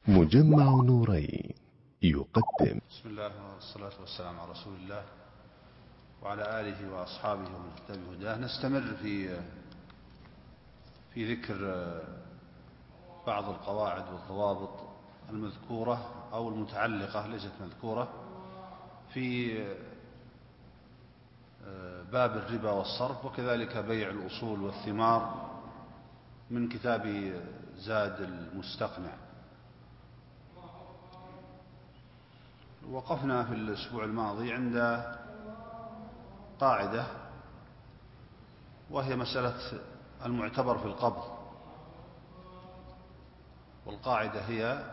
مجمع نورين يقدم. بسم الله والصلاة والسلام على رسول الله وعلى آله وأصحابه ومن اهتدى بهداه. نستمر في ذكر بعض القواعد والضوابط المذكورة أو المتعلقة ليست مذكورة في باب الربا والصرف، وكذلك بيع الأصول والثمار من كتاب زاد المستقنع. وقفنا في الأسبوع الماضي عند قاعدة، وهي مسألة المعتبر في القبض. والقاعدة هي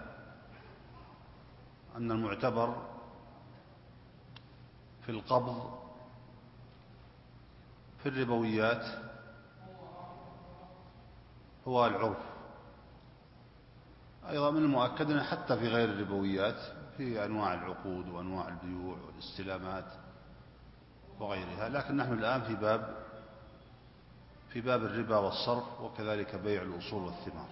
أن المعتبر في القبض في الربويات هو العرف. أيضا من المؤكد أن حتى في غير الربويات في أنواع العقود وأنواع البيوع والاستلامات وغيرها، لكن نحن الآن في باب الربا والصرف، وكذلك بيع الأصول والثمار.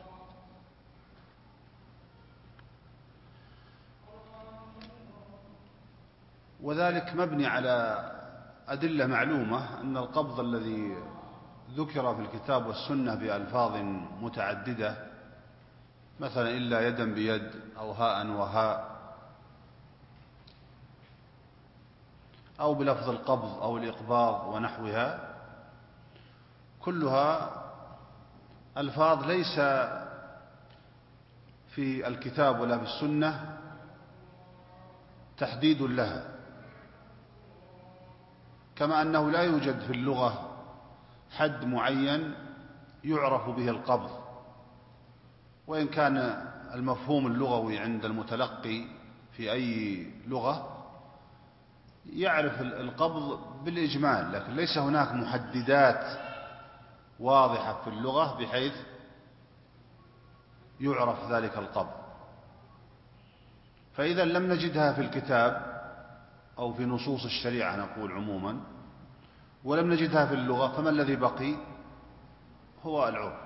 وذلك مبني على أدلة معلومة أن القبض الذي ذكر في الكتاب والسنة بألفاظ متعددة، مثلا إلا يدا بيد أو هاء وهاء، أو بلفظ القبض أو الإقباض ونحوها، كلها ألفاظ ليس في الكتاب ولا في السنة تحديد لها، كما أنه لا يوجد في اللغة حد معين يعرف به القبض، وإن كان المفهوم اللغوي عند المتلقي في أي لغة يعرف القبض بالإجمال، لكن ليس هناك محددات واضحة في اللغة بحيث يعرف ذلك القبض. فإذا لم نجدها في الكتاب أو في نصوص الشريعة نقول عموما، ولم نجدها في اللغة، فما الذي بقي؟ هو العرف.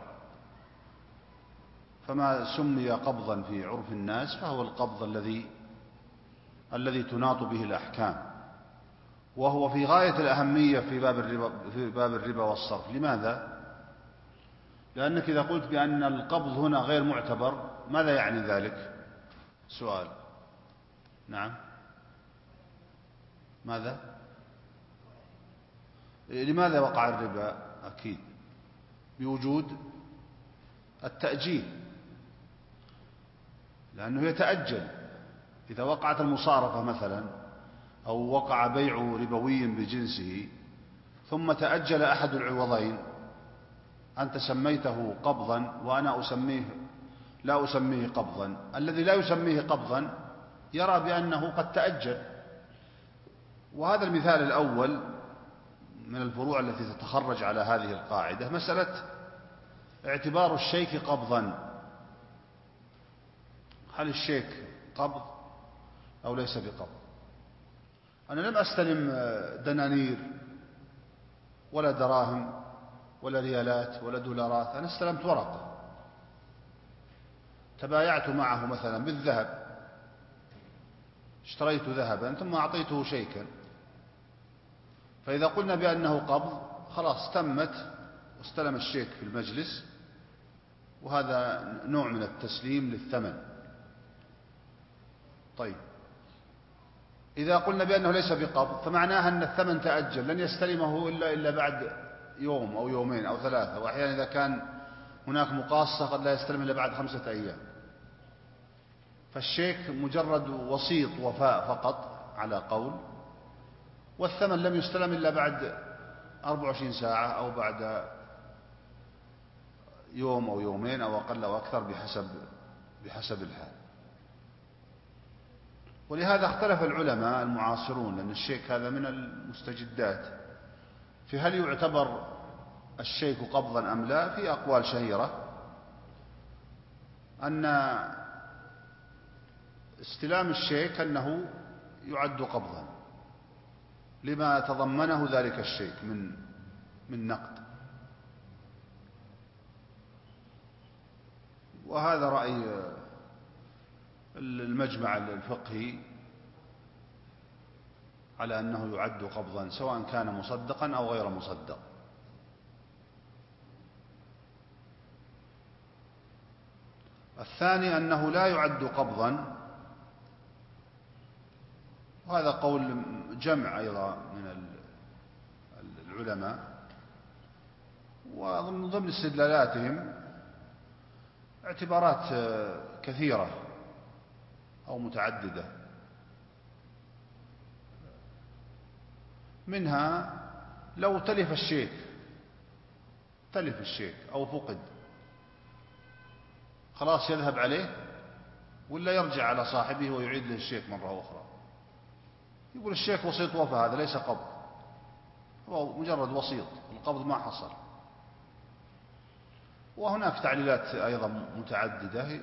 فما سمي قبضا في عرف الناس فهو القبض الذي تناط به الأحكام، وهو في غاية الأهمية في باب الربا والصرف. لماذا؟ لأنك إذا قلت بأن القبض هنا غير معتبر، ماذا يعني ذلك؟ سؤال. نعم، ماذا؟ لماذا وقع الربا؟ أكيد بوجود التأجيل، لأنه يتأجل. إذا وقعت المصارفة مثلا، أو وقع بيع ربوي بجنسه ثم تأجل أحد العوضين، أنت سميته قبضا وأنا لا أسميه قبضا. الذي لا يسميه قبضا يرى بأنه قد تأجل. وهذا المثال الأول من الفروع التي تتخرج على هذه القاعدة، مسألة اعتبار الشيك قبضا. هل الشيك قبض أو ليس بقبض؟ أنا لم أستلم دنانير ولا دراهم ولا ريالات ولا دولارات، أنا استلمت ورقة، تبايعت معه مثلا بالذهب، اشتريت ذهبا ثم أعطيته شيكا. فإذا قلنا بأنه قبض، خلاص تمت واستلم الشيك في المجلس، وهذا نوع من التسليم للثمن. طيب، إذا قلنا بأنه ليس بقبض فمعناها أن الثمن تأجل، لن يستلمه إلا بعد يوم أو يومين أو ثلاثة، وأحيانا إذا كان هناك مقاصة قد لا يستلم إلا بعد 5 أيام. فالشيك مجرد وسيط وفاء فقط على قول، والثمن لم يستلم إلا بعد 24 ساعة أو بعد يوم أو يومين أو أقل أو أكثر بحسب الحال. ولهذا اختلف العلماء المعاصرون، لأن الشيك هذا من المستجدات، في هل يعتبر الشيك قبضا أم لا. في أقوال شهيرة أن استلام الشيك أنه يعد قبضا لما تضمنه ذلك الشيك من نقد، وهذا رأي المجمع الفقهي على أنه يعد قبضا سواء كان مصدقا أو غير مصدق. الثاني أنه لا يعد قبضا، وهذا قول جمع أيضا من العلماء، ومن ضمن استدلالاتهم اعتبارات كثيرة أو متعددة، منها لو تلف الشيك أو فقد، خلاص يذهب عليه ولا يرجع على صاحبه ويعيد له الشيك مرة أخرى؟ يقول الشيك وسيط وفى، هذا ليس قبض، هو مجرد وسيط، القبض ما حصل. وهناك تعليلات أيضا متعددة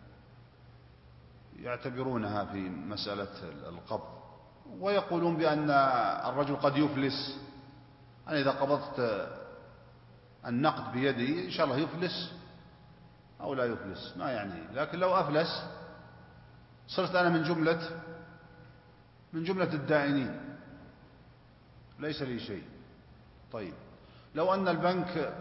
يعتبرونها في مسألة القبض، ويقولون بأن الرجل قد يفلس. أنا إذا قبضت النقد بيدي إن شاء الله يفلس أو لا يفلس ما يعني، لكن لو أفلس صرت أنا من جملة الدائنين، ليس لي شيء. طيب لو أن البنك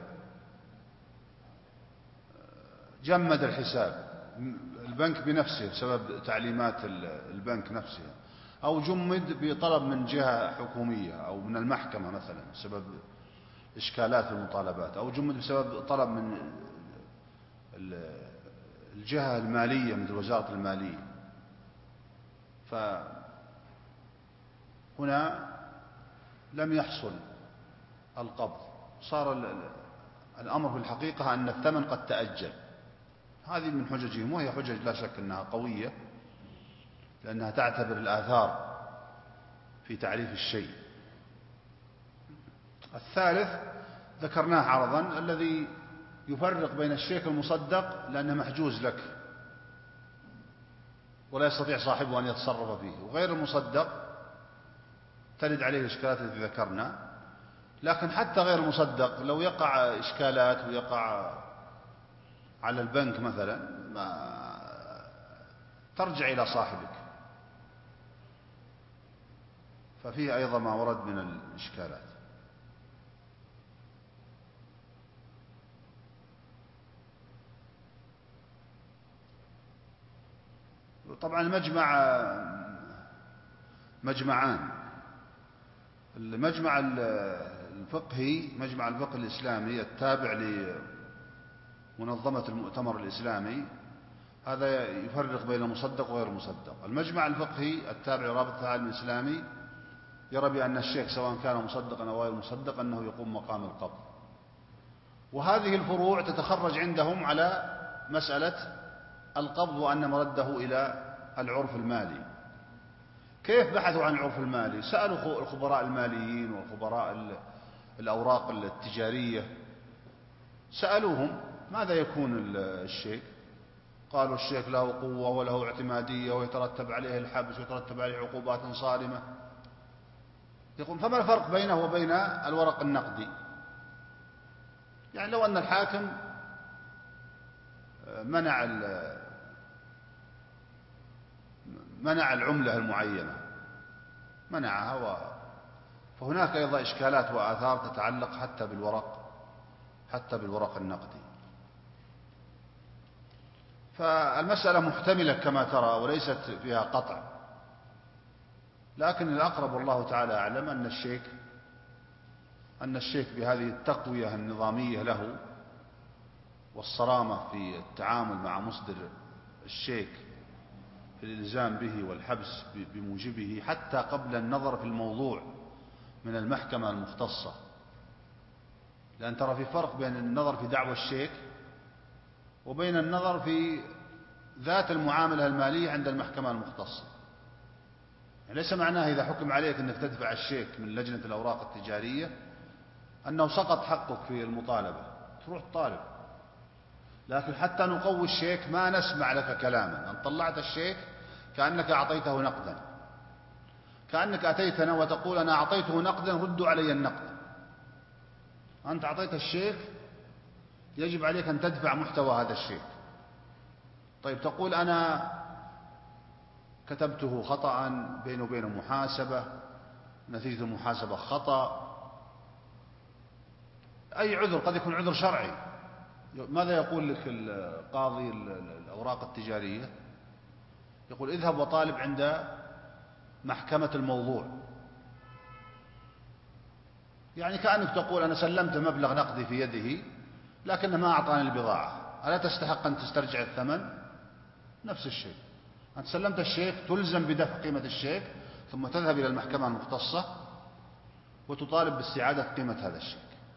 جمد الحساب، البنك بنفسه بسبب تعليمات البنك نفسها، أو جمد بطلب من جهة حكومية أو من المحكمة مثلا بسبب إشكالات في المطالبات، أو جمد بسبب طلب من الجهة المالية مثل وزارة المالية، فهنا لم يحصل القبض، صار الأمر في الحقيقة أن الثمن قد تأجل. هذه من حججهم، وهي حجج لا شك أنها قوية، لأنها تعتبر الآثار في تعريف الشيء. الثالث ذكرناه عرضا، الذي يفرق بين الشيك المصدق لأنه محجوز لك ولا يستطيع صاحبه أن يتصرف فيه، وغير المصدق ترد عليه الإشكالات التي ذكرنا. لكن حتى غير المصدق لو يقع إشكالات ويقع على البنك مثلا، ما ترجع إلى صاحبك، ففيه أيضا ما ورد من الإشكالات. طبعا مجمعان، المجمع الفقهي مجمع الفقه الإسلامي التابع لمنظمة المؤتمر الإسلامي، هذا يفرق بين المصدق وغير المصدق. المجمع الفقهي التابع لرابطة العالم الإسلامي يرى بأن الشيك سواء كان مصدقا أو غير مصدق أنه يقوم مقام القبض، وهذه الفروع تتخرج عندهم على مسألة القبض وأن مرده إلى العرف المالي. كيف بحثوا عن العرف المالي؟ سألوا الخبراء الماليين وخبراء الأوراق التجارية، سألوهم ماذا يكون الشيك؟ قالوا الشيك له قوة وله اعتمادية ويترتب عليه الحبس ويترتب عليه عقوبات صارمة. يقول فما الفرق بينه وبين الورق النقدي؟ يعني لو أن الحاكم منع العملة المعينة، منعها، فهناك أيضا إشكالات وآثار تتعلق حتى بالورق النقدي. فالمسألة محتملة كما ترى وليست فيها قطع، لكن الأقرب والله تعالى أعلم أن الشيك بهذه التقوية النظامية له والصرامة في التعامل مع مصدر الشيك في الإلزام به والحبس بموجبه حتى قبل النظر في الموضوع من المحكمة المختصة، لأن ترى في فرق بين النظر في دعوى الشيك وبين النظر في ذات المعاملة المالية عند المحكمة المختصة. يعني ليس معناه إذا حكم عليك أنك تدفع الشيك من لجنة الأوراق التجارية أنه سقط حقك في المطالبة، تروح طالب. لكن حتى نقوي الشيك ما نسمع لك كلاما، أن طلعت الشيك كأنك أعطيته نقدا، كأنك أتيتنا وتقول أنا أعطيته نقدا ردوا علي النقد. أنت أعطيت الشيك يجب عليك أن تدفع محتوى هذا الشيك. طيب تقول أنا كتبته خطأ، بينه وبينه محاسبة، نتيجة المحاسبة خطأ، أي عذر، قد يكون عذر شرعي. ماذا يقول لك القاضي الأوراق التجارية؟ يقول اذهب وطالب عند محكمة الموضوع. يعني كأنك تقول أنا سلمت مبلغ نقدي في يده لكنه ما أعطاني البضاعة، ألا تستحق أن تسترجع الثمن؟ نفس الشيء، أنت سلمت الشيك تلزم بدفع قيمة الشيك، ثم تذهب إلى المحكمة المختصة وتطالب باستعادة قيمة هذا الشيك.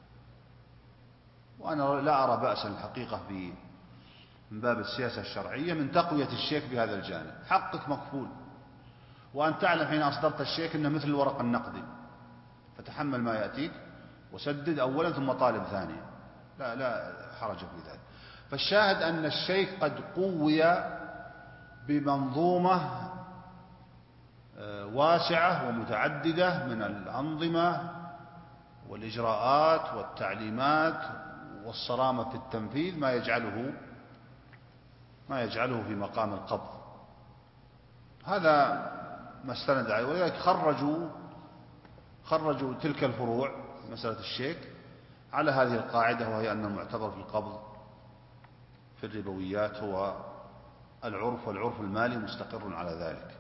وأنا لا أرى بأسا الحقيقة من باب السياسة الشرعية من تقوية الشيك بهذا الجانب. حقك مكفول، وأن تعلم حين أصدرت الشيك أنه مثل الورق النقدي، فتحمل ما يأتيك وسدد أولا ثم طالب ثانيا، لا حرج في ذلك. فالشاهد أن الشيك قد قوي بمنظومة واسعة ومتعددة من الأنظمة والإجراءات والتعليمات والصرامة في التنفيذ، ما يجعله في مقام القبض. هذا ما استند عليه، ولذلك خرجوا تلك الفروع مسألة الشيك على هذه القاعدة، وهي أن المعتبر في القبض في الربويات هو العرف، والعرف المالي مستقر على ذلك.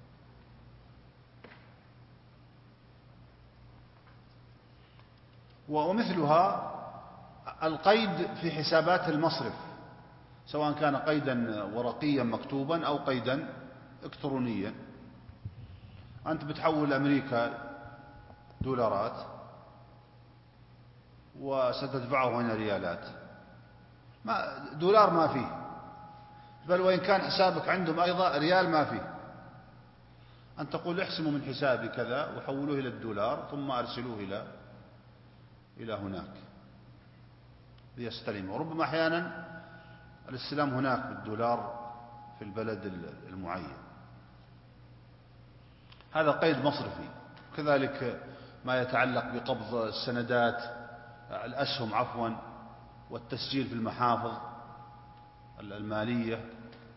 ومثلها القيد في حسابات المصرف، سواء كان قيدا ورقيا مكتوبا أو قيدا إلكترونيا. أنت بتحول أمريكا دولارات وستدفعه هنا ريالات، دولار ما فيه، بل وإن كان حسابك عندهم أيضا ريال ما فيه. أن تقول احسموا من حسابي كذا وحولوه إلى الدولار ثم أرسلوه إلى هناك ليستلمه. وربما أحيانا الاستلام هناك بالدولار في البلد المعين. هذا قيد مصرفي. كذلك ما يتعلق بقبض السندات، الأسهم عفوا، والتسجيل في المحافظ المالية،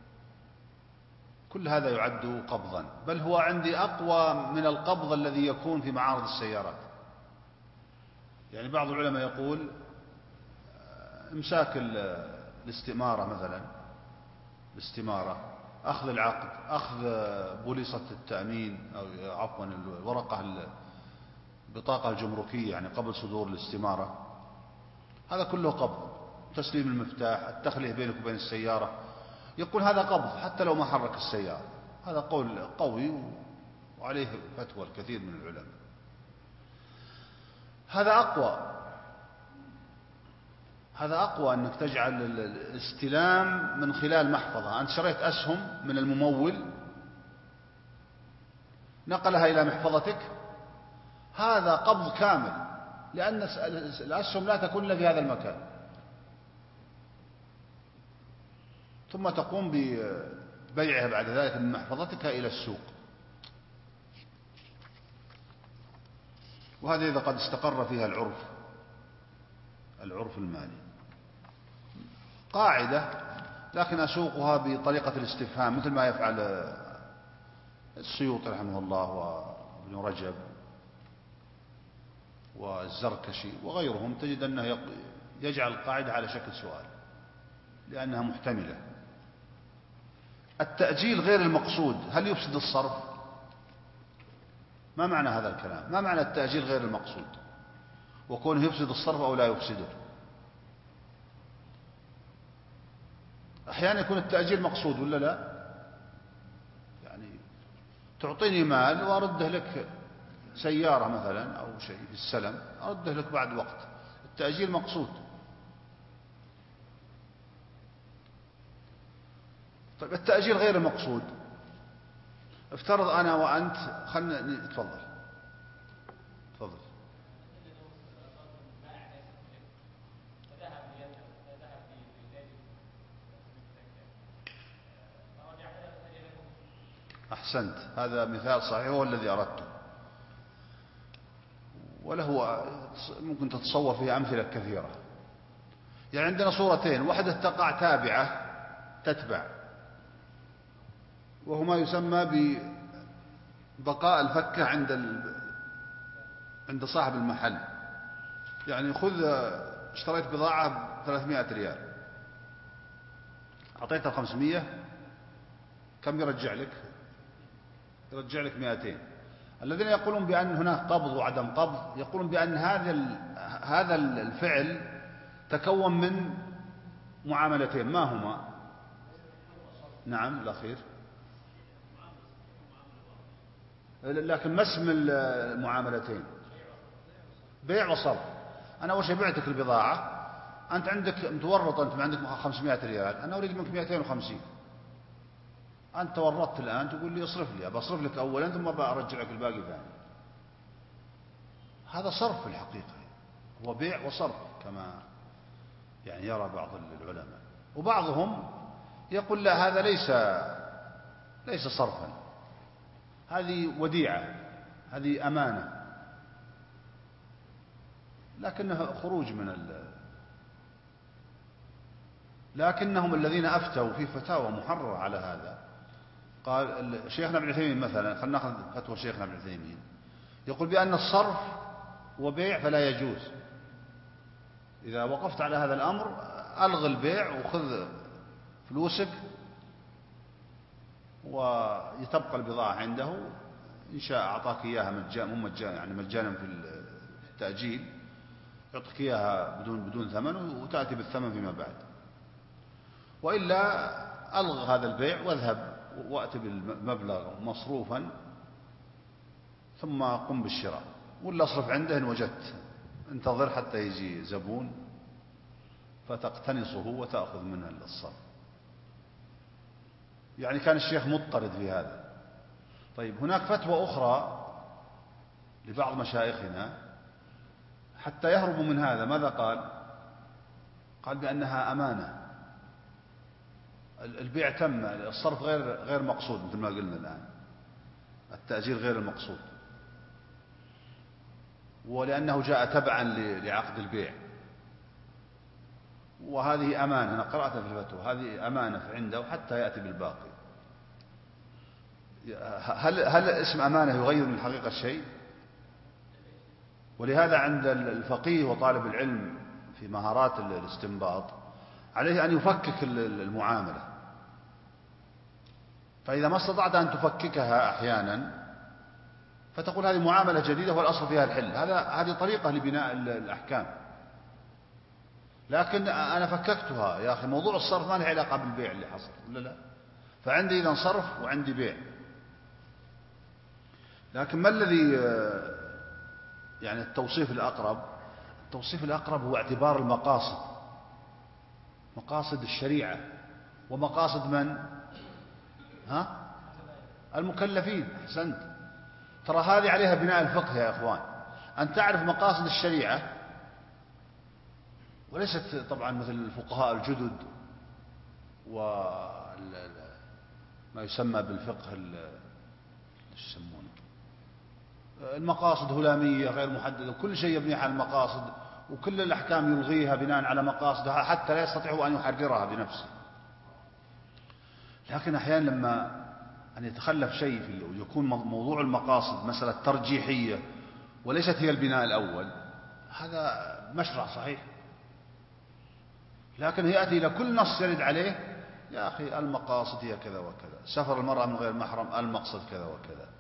كل هذا يعد قبضا، بل هو عندي أقوى من القبض الذي يكون في معارض السيارات. يعني بعض العلماء يقول امساك الاستمارة مثلا، الاستمارة، أخذ العقد، أخذ بوليصة التأمين أو عفوا الورقة البطاقة الجمركية يعني قبل صدور الاستمارة، هذا كله قبض. تسليم المفتاح، التخلية بينك وبين السيارة، يقول هذا قبض حتى لو ما حرك السيارة. هذا قول قوي وعليه فتوى الكثير من العلماء. هذا أقوى أنك تجعل الاستلام من خلال محفظة. أنت شريت أسهم من الممول، نقلها إلى محفظتك، هذا قبض كامل، لأن الأسهم لا تكون إلا في هذا المكان. ثم تقوم ببيعها بعد ذلك من محفظتك إلى السوق. وهذا إذا قد استقر فيها العرف المالي. قاعدة، لكن أسوقها بطريقة الاستفهام، مثل ما يفعل السيوطي رحمه الله وابن رجب والزركشي وغيرهم، تجد أنه يجعل القاعدة على شكل سؤال لأنها محتملة. التأجيل غير المقصود هل يفسد الصرف؟ ما معنى هذا الكلام؟ ما معنى التأجيل غير المقصود؟ وكونه يفسد الصرف أو لا يفسده؟ أحيانا يكون التأجيل مقصود ولا لا؟ يعني تعطيني مال وأرده لك، سيارة مثلا أو شيء في السلم، أرده لك بعد وقت، التأجيل مقصود. طيب التأجيل غير المقصود، افترض أنا وأنت، تفضل. أحسنت، هذا مثال صحيح، هو الذي أردته، وله ممكن تتصور فيه أمثلة كثيرة. يعني عندنا صورتين، واحدة تقع تابعة تتبع، وهو ما يسمى ببقاء الفكة عند صاحب المحل. يعني خذ اشتريت بضاعة ب300 ريال، أعطيته 500، كم يرجع لك؟ يرجع لك 200. الذين يقولون بأن هناك قبض وعدم قبض يقولون بأن هذا الفعل تكون من معاملتين، ما هما؟ نعم الأخير. لكن ما اسم المعاملتين؟ بيع وصرف. أنا أول شيء بعتك البضاعة، أنت عندك متورط، أنت عندك 500 ريال، أنا أريد منك 250. أنت تورطت الآن تقول لي اصرف لي، أبى أصرف لك أولا ثم برجع لك الباقي ثاني. هذا صرف في الحقيقة، هو بيع وصرف كما يعني يرى بعض العلماء. وبعضهم يقول لا، هذا ليس صرفا، هذه وديعة، هذه أمانة، لكنها خروج لكنهم الذين أفتوا في فتاوى محررة على هذا. قال شيخنا ابن عثيمين مثلا، خلينا ناخذ فتوى شيخنا ابن عثيمين، يقول بأن الصرف وبيع فلا يجوز. إذا وقفت على هذا الأمر ألغ البيع وخذ فلوسك ويتبقى البضاعة عنده، إن شاء أعطاك إياها مجانا، يعني مجانا في التأجيل، يعطيك إياها بدون ثمن وتأتي بالثمن فيما بعد. وإلا ألغ هذا البيع واذهب وأتي بالمبلغ مصروفا ثم قم بالشراء، ولا اصرف عنده إن وجدت، انتظر حتى يجي زبون فتقتنصه وتأخذ منه الصرف. يعني كان الشيخ مضطرد في هذا. طيب هناك فتوى أخرى لبعض مشايخنا حتى يهربوا من هذا، ماذا قال بأنها أمانة، البيع تم، الصرف غير مقصود، مثل ما قلنا الآن التأجير غير المقصود، ولأنه جاء تبعا لعقد البيع، وهذه أمانة، أنا قرأتها في الفتوى، هذه أمانة عنده حتى يأتي بالباقي. هل اسم أمانة يغير من حقيقة الشيء؟ ولهذا عند الفقيه وطالب العلم في مهارات الاستنباط عليه أن يفكك المعاملة، فإذا ما استطعت أن تفككها أحيانا فتقول هذه معاملة جديدة والأصل فيها الحل، هذه طريقة لبناء الأحكام. لكن أنا فككتها يا أخي، موضوع الصرف ما له علاقة بالبيع اللي حصل ولا لا، فعندي إذن صرف وعندي بيع. لكن ما الذي يعني التوصيف الأقرب هو اعتبار المقاصد، مقاصد الشريعة ومقاصد من؟ المكلفين. أحسنت. ترى هذه عليها بناء الفقه يا إخوان، أن تعرف مقاصد الشريعة، وليست طبعا مثل الفقهاء الجدد وما يسمى بالفقه المقاصد هلامية غير محددة، كل شيء يبني على المقاصد وكل الأحكام يلغيها بناء على مقاصدها حتى لا يستطيع أن يحررها بنفسه. لكن أحيانا لما أن يتخلف شيء ويكون موضوع المقاصد مسألة ترجيحية وليست هي البناء الأول، هذا مشرع صحيح، لكن يأتي إلى كل نص يرد عليه يا أخي المقاصد هي كذا وكذا، سفر المرأة من غير محرم المقصد كذا وكذا.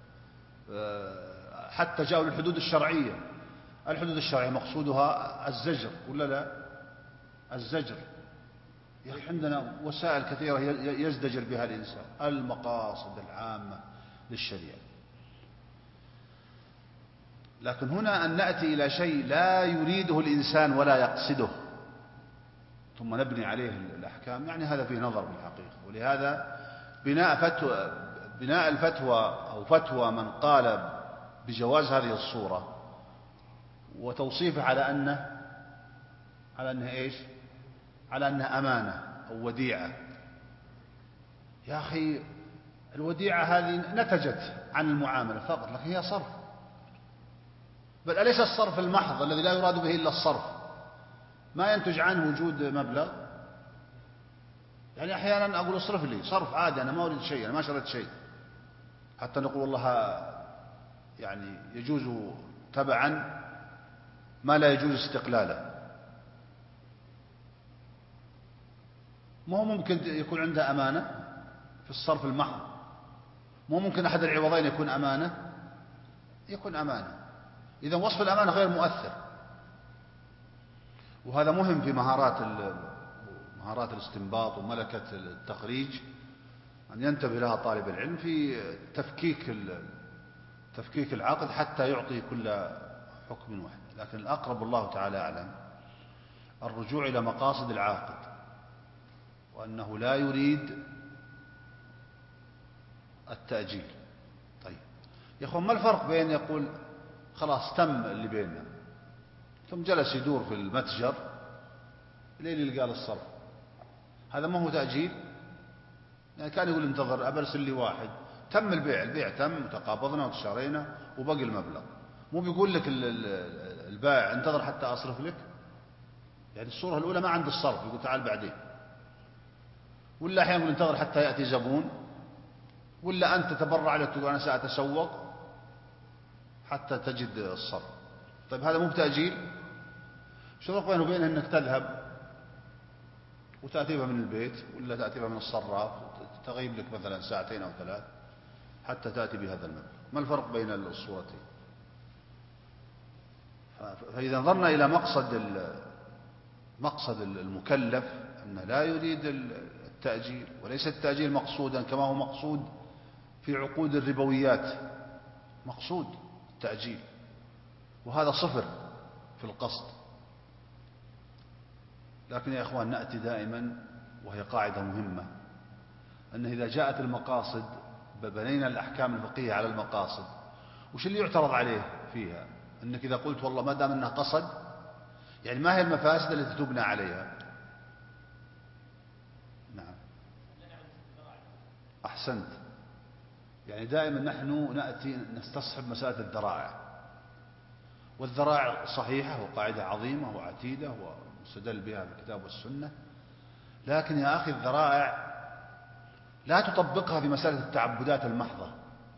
حتى جاءوا للحدود الشرعية، الحدود الشرعية مقصودها الزجر ولا لا؟ الزجر يا أخي عندنا وسائل كثيرة يزدجر بها الإنسان، المقاصد العامة للشريعة. لكن هنا أن نأتي إلى شيء لا يريده الإنسان ولا يقصده ثم نبني عليه الأحكام، يعني هذا فيه نظر بالحقيقة. ولهذا بناء الفتوى أو فتوى من قال بجواز هذه الصورة وتوصيفه على أنها إيش؟ على أنها أمانة أو وديعة. يا أخي الوديعة هذه نتجت عن المعاملة فقط، لكن هي صرف، بل أليس الصرف المحض الذي لا يراد به إلا الصرف ما ينتج عنه وجود مبلغ؟ يعني أحيانا أقول اصرف لي صرف عادي، أنا ما أريد شيء، أنا ما شريت شيء، حتى نقول والله يعني يجوز تبعا ما لا يجوز استقلاله. ما هو ممكن يكون عنده أمانة في الصرف المحض؟ مو ممكن أحد العوضين يكون أمانة؟ يكون أمانة. إذا وصف الأمانة غير مؤثر، وهذا مهم في مهارات الاستنباط وملكة التخريج، أن ينتبه لها طالب العلم في تفكيك العقد حتى يعطي كل حكم واحد. لكن الأقرب الله تعالى أعلم الرجوع إلى مقاصد العاقد، وأنه لا يريد التأجيل. طيب يا أخوان، ما الفرق بين يقول خلاص تم اللي بيننا، ثم جلس يدور في المتجر لين يلقى الصرف؟ هذا ما هو تأجيل. يعني كان يقول انتظر أبرسل لي واحد، تم البيع تم وتقابضنا وتشارينا وبقي المبلغ، مو بيقول لك البائع انتظر حتى أصرف لك. يعني الصورة الأولى ما عند الصرف، يقول تعال بعدين. ولا أحيانا يقول انتظر حتى يأتي زبون، ولا أنت تبرع لك تقول أنا سأتسوق حتى تجد الصرف. طيب هذا مو بتأجيل؟ شو الفرق بينه وبين أنك تذهب وتأتي بها من البيت، ولا تأتي بها من الصراف تغيب لك مثلا ساعتين أو 3 حتى تأتي بهذا المبلغ؟ ما الفرق بين الصورتين؟ فإذا نظرنا إلى مقصد المكلف أنه لا يريد التأجيل، وليس التأجيل مقصودا كما هو مقصود في عقود الربويات، مقصود التأجيل، وهذا صفر في القصد. لكن يا إخوان نأتي دائما، وهي قاعدة مهمة، أنه إذا جاءت المقاصد بنينا الأحكام الفقهية على المقاصد. وش اللي يعترض عليه فيها؟ أنك إذا قلت والله ما دام أنها قصد، يعني ما هي المفاسد التي تبنى عليها؟ نعم أحسنت. يعني دائما نحن نأتي نستصحب مسألة الذرائع، والذرائع صحيحة وقاعدة عظيمة وعتيدة ومستدل بها في الكتاب والسنة، لكن يا أخي الذرائع لا تطبقها في مسألة التعبدات المحضة،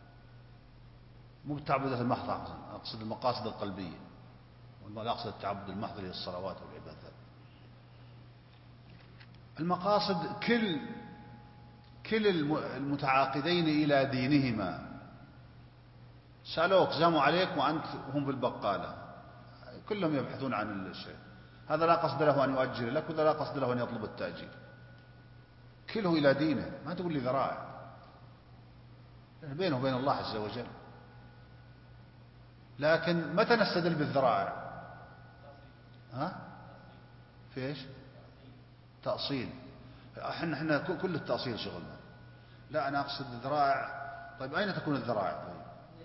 مو بالتعبدات المحضة، أقصد المقاصد القلبية، ولا أقصد التعبد المحض للصلوات والعبادات. المقاصد كل المتعاقدين إلى دينهما سألوك زاموا عليك وأنت هم في البقالة، كلهم يبحثون عن الشيء، هذا لا قصد له أن يؤجل لك، وهذا لا قصد له أن يطلب التأجيل، كله إلى دينه. ما تقول لي ذرائع، بينه وبين الله عز وجل. لكن متى نستدل بالذرائع؟ في ايش؟ تأصيل. احنا كل التأصيل شغلنا. لا أنا أقصد الذرائع. طيب أين تكون الذرائع؟ طيب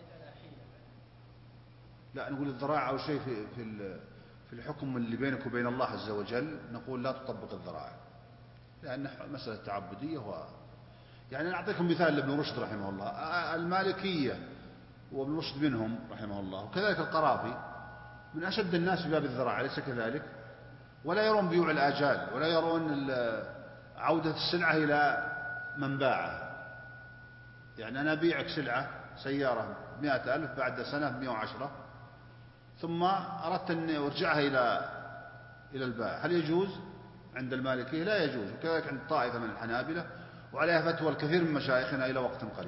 لا نقول الذرائع أو شيء في الحكم اللي بينك وبين الله عز وجل، نقول لا تطبق الذرائع، لأن مسألة تعبدية. يعني نعطيكم مثال لابن رشد رحمه الله. المالكية وابن رشد منهم رحمه الله، وكذلك القرافي من أشد الناس في باب الذرائع، أليس كذلك؟ ولا يرون بيوع الآجال، ولا يرون عودة السلعة إلى من باعها. يعني أنا أبيعك سلعة سيارة 100,000 بعد سنة 110، ثم أردت أن أرجعها إلى البائع، هل يجوز؟ عند المالكية لا يجوز، وكذلك عند طائفة من الحنابلة، وعليها فتوى الكثير من مشايخنا إلى وقت قريب.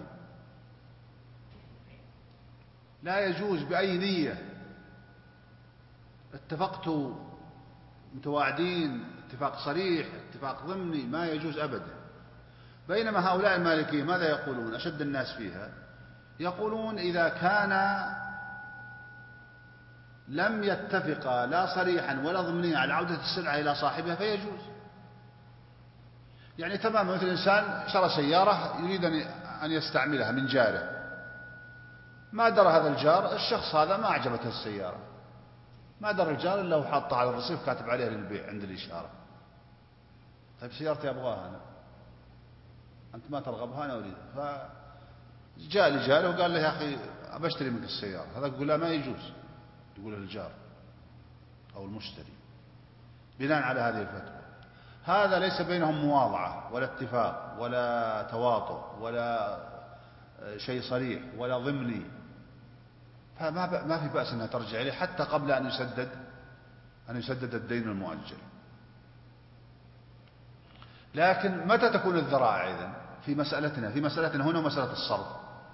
لا يجوز بأي نية، اتفقت متواعدين اتفاق صريح اتفاق ضمني، ما يجوز أبدا. بينما هؤلاء المالكية ماذا يقولون؟ أشد الناس فيها، يقولون إذا كان لم يتفقا لا صريحا ولا ضمنيا على عودة السلعة إلى صاحبها فيجوز. يعني تماما مثل إنسان شرى سيارة يريد أن يستعملها من جاره، ما درى هذا الجار، الشخص هذا ما أعجبته السيارة، ما درى الجار إلا هو حاطها على الرصيف كاتب عليها للبيع عند الإشارة. طيب سيارتي أبغاها أنا، أنت ما ترغبها، أنا أريدها. فجاء لجاره وقال له يا أخي أبى أشتري منك السيارة، هذا يقول لا ما يجوز، يقول الجار أو المشتري بناء على هذه الفتوى. هذا ليس بينهم مواضعة ولا اتفاق ولا تواطؤ ولا شيء صريح ولا ضمني، فما في بأس أنها ترجع إليه حتى قبل أن يسدد الدين المؤجل. لكن متى تكون الذراع إذن في مسألتنا هنا ومسألة الصرف؟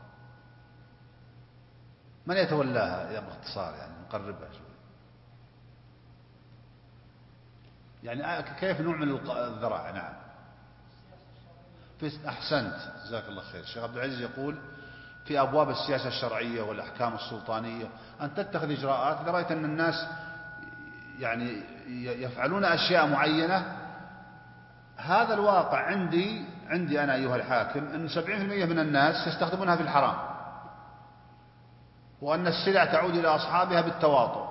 من يتولاها يا باختصار يعني نقربها شوي؟ يعني كيف نوع من الذراع؟ نعم أحسنت جزاك الله خير. الشيخ عبد العزيز يقول في أبواب السياسة الشرعية والأحكام السلطانية أن تتخذ إجراءات إذا رأيت أن الناس يعني يفعلون أشياء معينة. هذا الواقع عندي أنا أيها الحاكم أن 70% من الناس يستخدمونها في الحرام، وأن السلع تعود إلى أصحابها بالتواطؤ،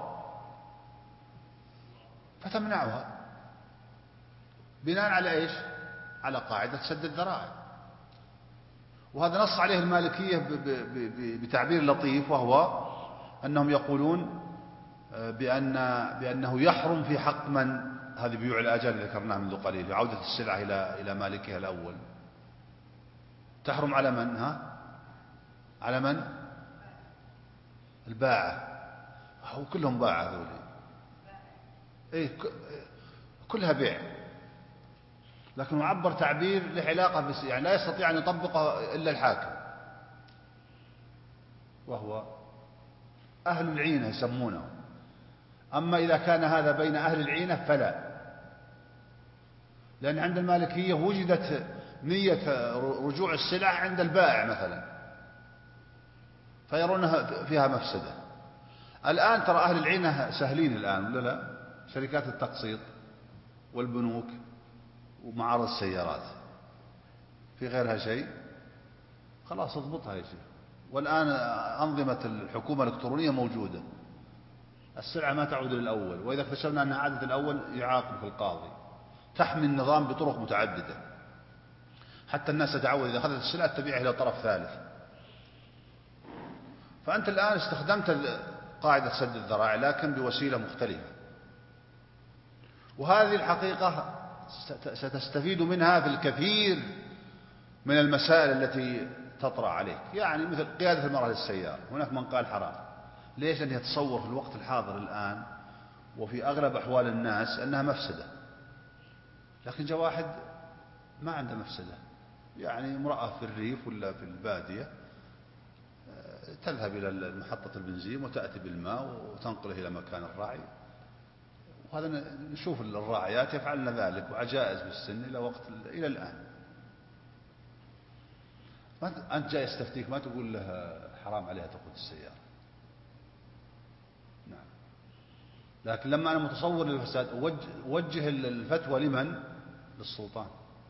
فتمنعها بناء على إيش؟ على قاعدة سد الذرائع. وهذا نص عليه المالكية بتعبير لطيف، وهو أنهم يقولون بأنه يحرم في حق من، هذه بيوع الآجال اللي ذكرناها منذ قليل، عودة السلعة إلى مالكها الأول، تحرم على من؟ على من؟ الباعة. هو كلهم باعة هذولي، إيه كلها بيع، لكن معبر تعبير له علاقة يعني لا يستطيع أن يطبقه إلا الحاكم، وهو أهل العينة يسمونه. أما إذا كان هذا بين أهل العينة فلا، لأن عند المالكية وجدت نية رجوع السلع عند البائع مثلا، فيرونها فيها مفسدة. الآن ترى أهل العينة سهلين الآن ولا لا؟ شركات التقسيط والبنوك ومعارض السيارات، في غيرها شيء؟ خلاص اضبطها يا شيخ. والآن أنظمة الحكومة الإلكترونية موجودة، السلعة ما تعود للأول، وإذا اكتشفنا أنها عادت الأول يعاقب القاضي. تحمي النظام بطرق متعددة حتى الناس تتعود إذا أخذت السلعة تبيعها إلى طرف ثالث. فأنت الآن استخدمت قاعدة سد الذرائع لكن بوسيلة مختلفة، وهذه الحقيقة ستستفيد منها في الكثير من المسائل التي تطرأ عليك، يعني مثل قيادة المرأة للسيارة. هناك من قال حرام، ليش؟ لأنه يتصور في الوقت الحاضر الآن وفي أغلب أحوال الناس أنها مفسدة، لكن جاء واحد ما عنده مفسدة، يعني امرأة في الريف ولا في البادية تذهب إلى محطة البنزين وتأتي بالماء وتنقله إلى مكان الراعي، وهذا نشوف الراعيات يفعلن ذلك وعجائز بالسن إلى الآن. أنت جاي يستفتيك ما تقول له حرام عليها تقود السيارة، نعم. لكن لما أنا متصور للفساد أوجه الفتوى لمن؟ للسلطان.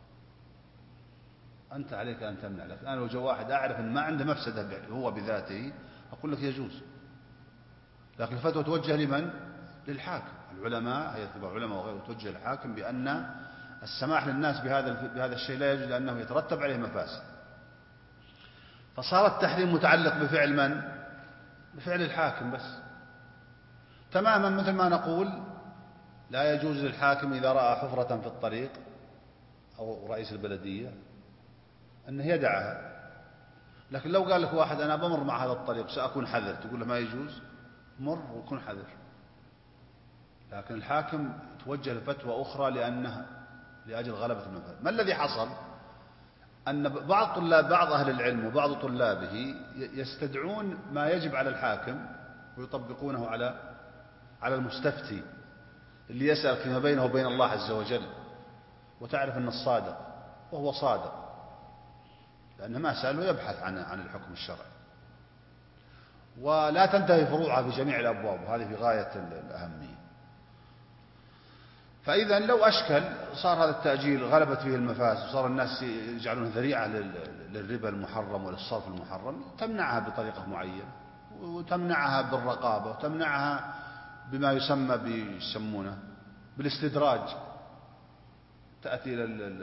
أنت عليك أن تمنع. لكن أنا لو جاء واحد أعرف أن ما عنده مفسدة هو بذاته أقول لك يجوز، لكن الفتوى توجه لمن؟ للحاكم. العلماء، هي تبع علماء وغيره، توجه للحاكم بأن السماح للناس بهذا الشيء لا يجوز لأنه يترتب عليه مفاسد. فصار التحريم متعلق بفعل من؟ بفعل الحاكم بس، تماما مثل ما نقول لا يجوز للحاكم إذا رأى حفرة في الطريق أو رئيس البلدية أنه يدعها. لكن لو قال لك واحد أنا بمر مع هذا الطريق سأكون حذر، تقول له ما يجوز، مر وكن حذر. لكن الحاكم توجه لفتوى أخرى لأنها لأجل غلبة المفاسد. ما الذي حصل؟ أن بعض أهل العلم وبعض طلابه يستدعون ما يجب على الحاكم ويطبقونه على المستفتي اللي يسأل فيما بينه وبين الله عز وجل، وتعرف أن الصادق وهو صادق لأنه ما سأل ويبحث عن الحكم الشرعي، ولا تنتهي فروعها في جميع الأبواب، وهذه في غاية الأهمية. فإذا لو أشكل صار هذا التأجيل غلبت فيه المفاسد وصار الناس يجعلون ذريعة للربا المحرم وللصرف المحرم، تمنعها بطريقة معينة، وتمنعها بالرقابة، وتمنعها بما يسمونه بالاستدراج. تأتي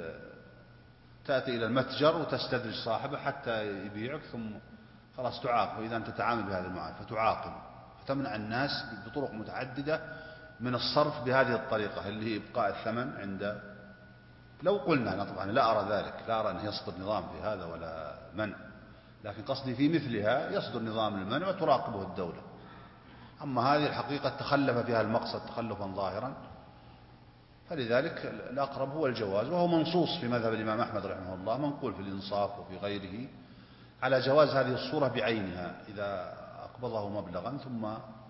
إلى المتجر وتستدرج صاحبه حتى يبيعك، ثم خلاص تعاقب إذا أنت تتعامل بهذه المعاملة، فتعاقب، فتمنع الناس بطرق متعددة من الصرف بهذه الطريقة اللي هي إبقاء الثمن لو قلنا أنا طبعا لا أرى ذلك، لا أرى أن يصدر نظام في هذا ولا منع، لكن قصدي في مثلها يصدر نظام المنع وتراقبه الدولة. أما هذه الحقيقة تخلف فيها المقصد تخلفا ظاهرا، فلذلك الأقرب هو الجواز، وهو منصوص في مذهب الإمام أحمد رحمه الله، منقول في الإنصاف وفي غيره على جواز هذه الصورة بعينها إذا أقبضه مبلغا ثم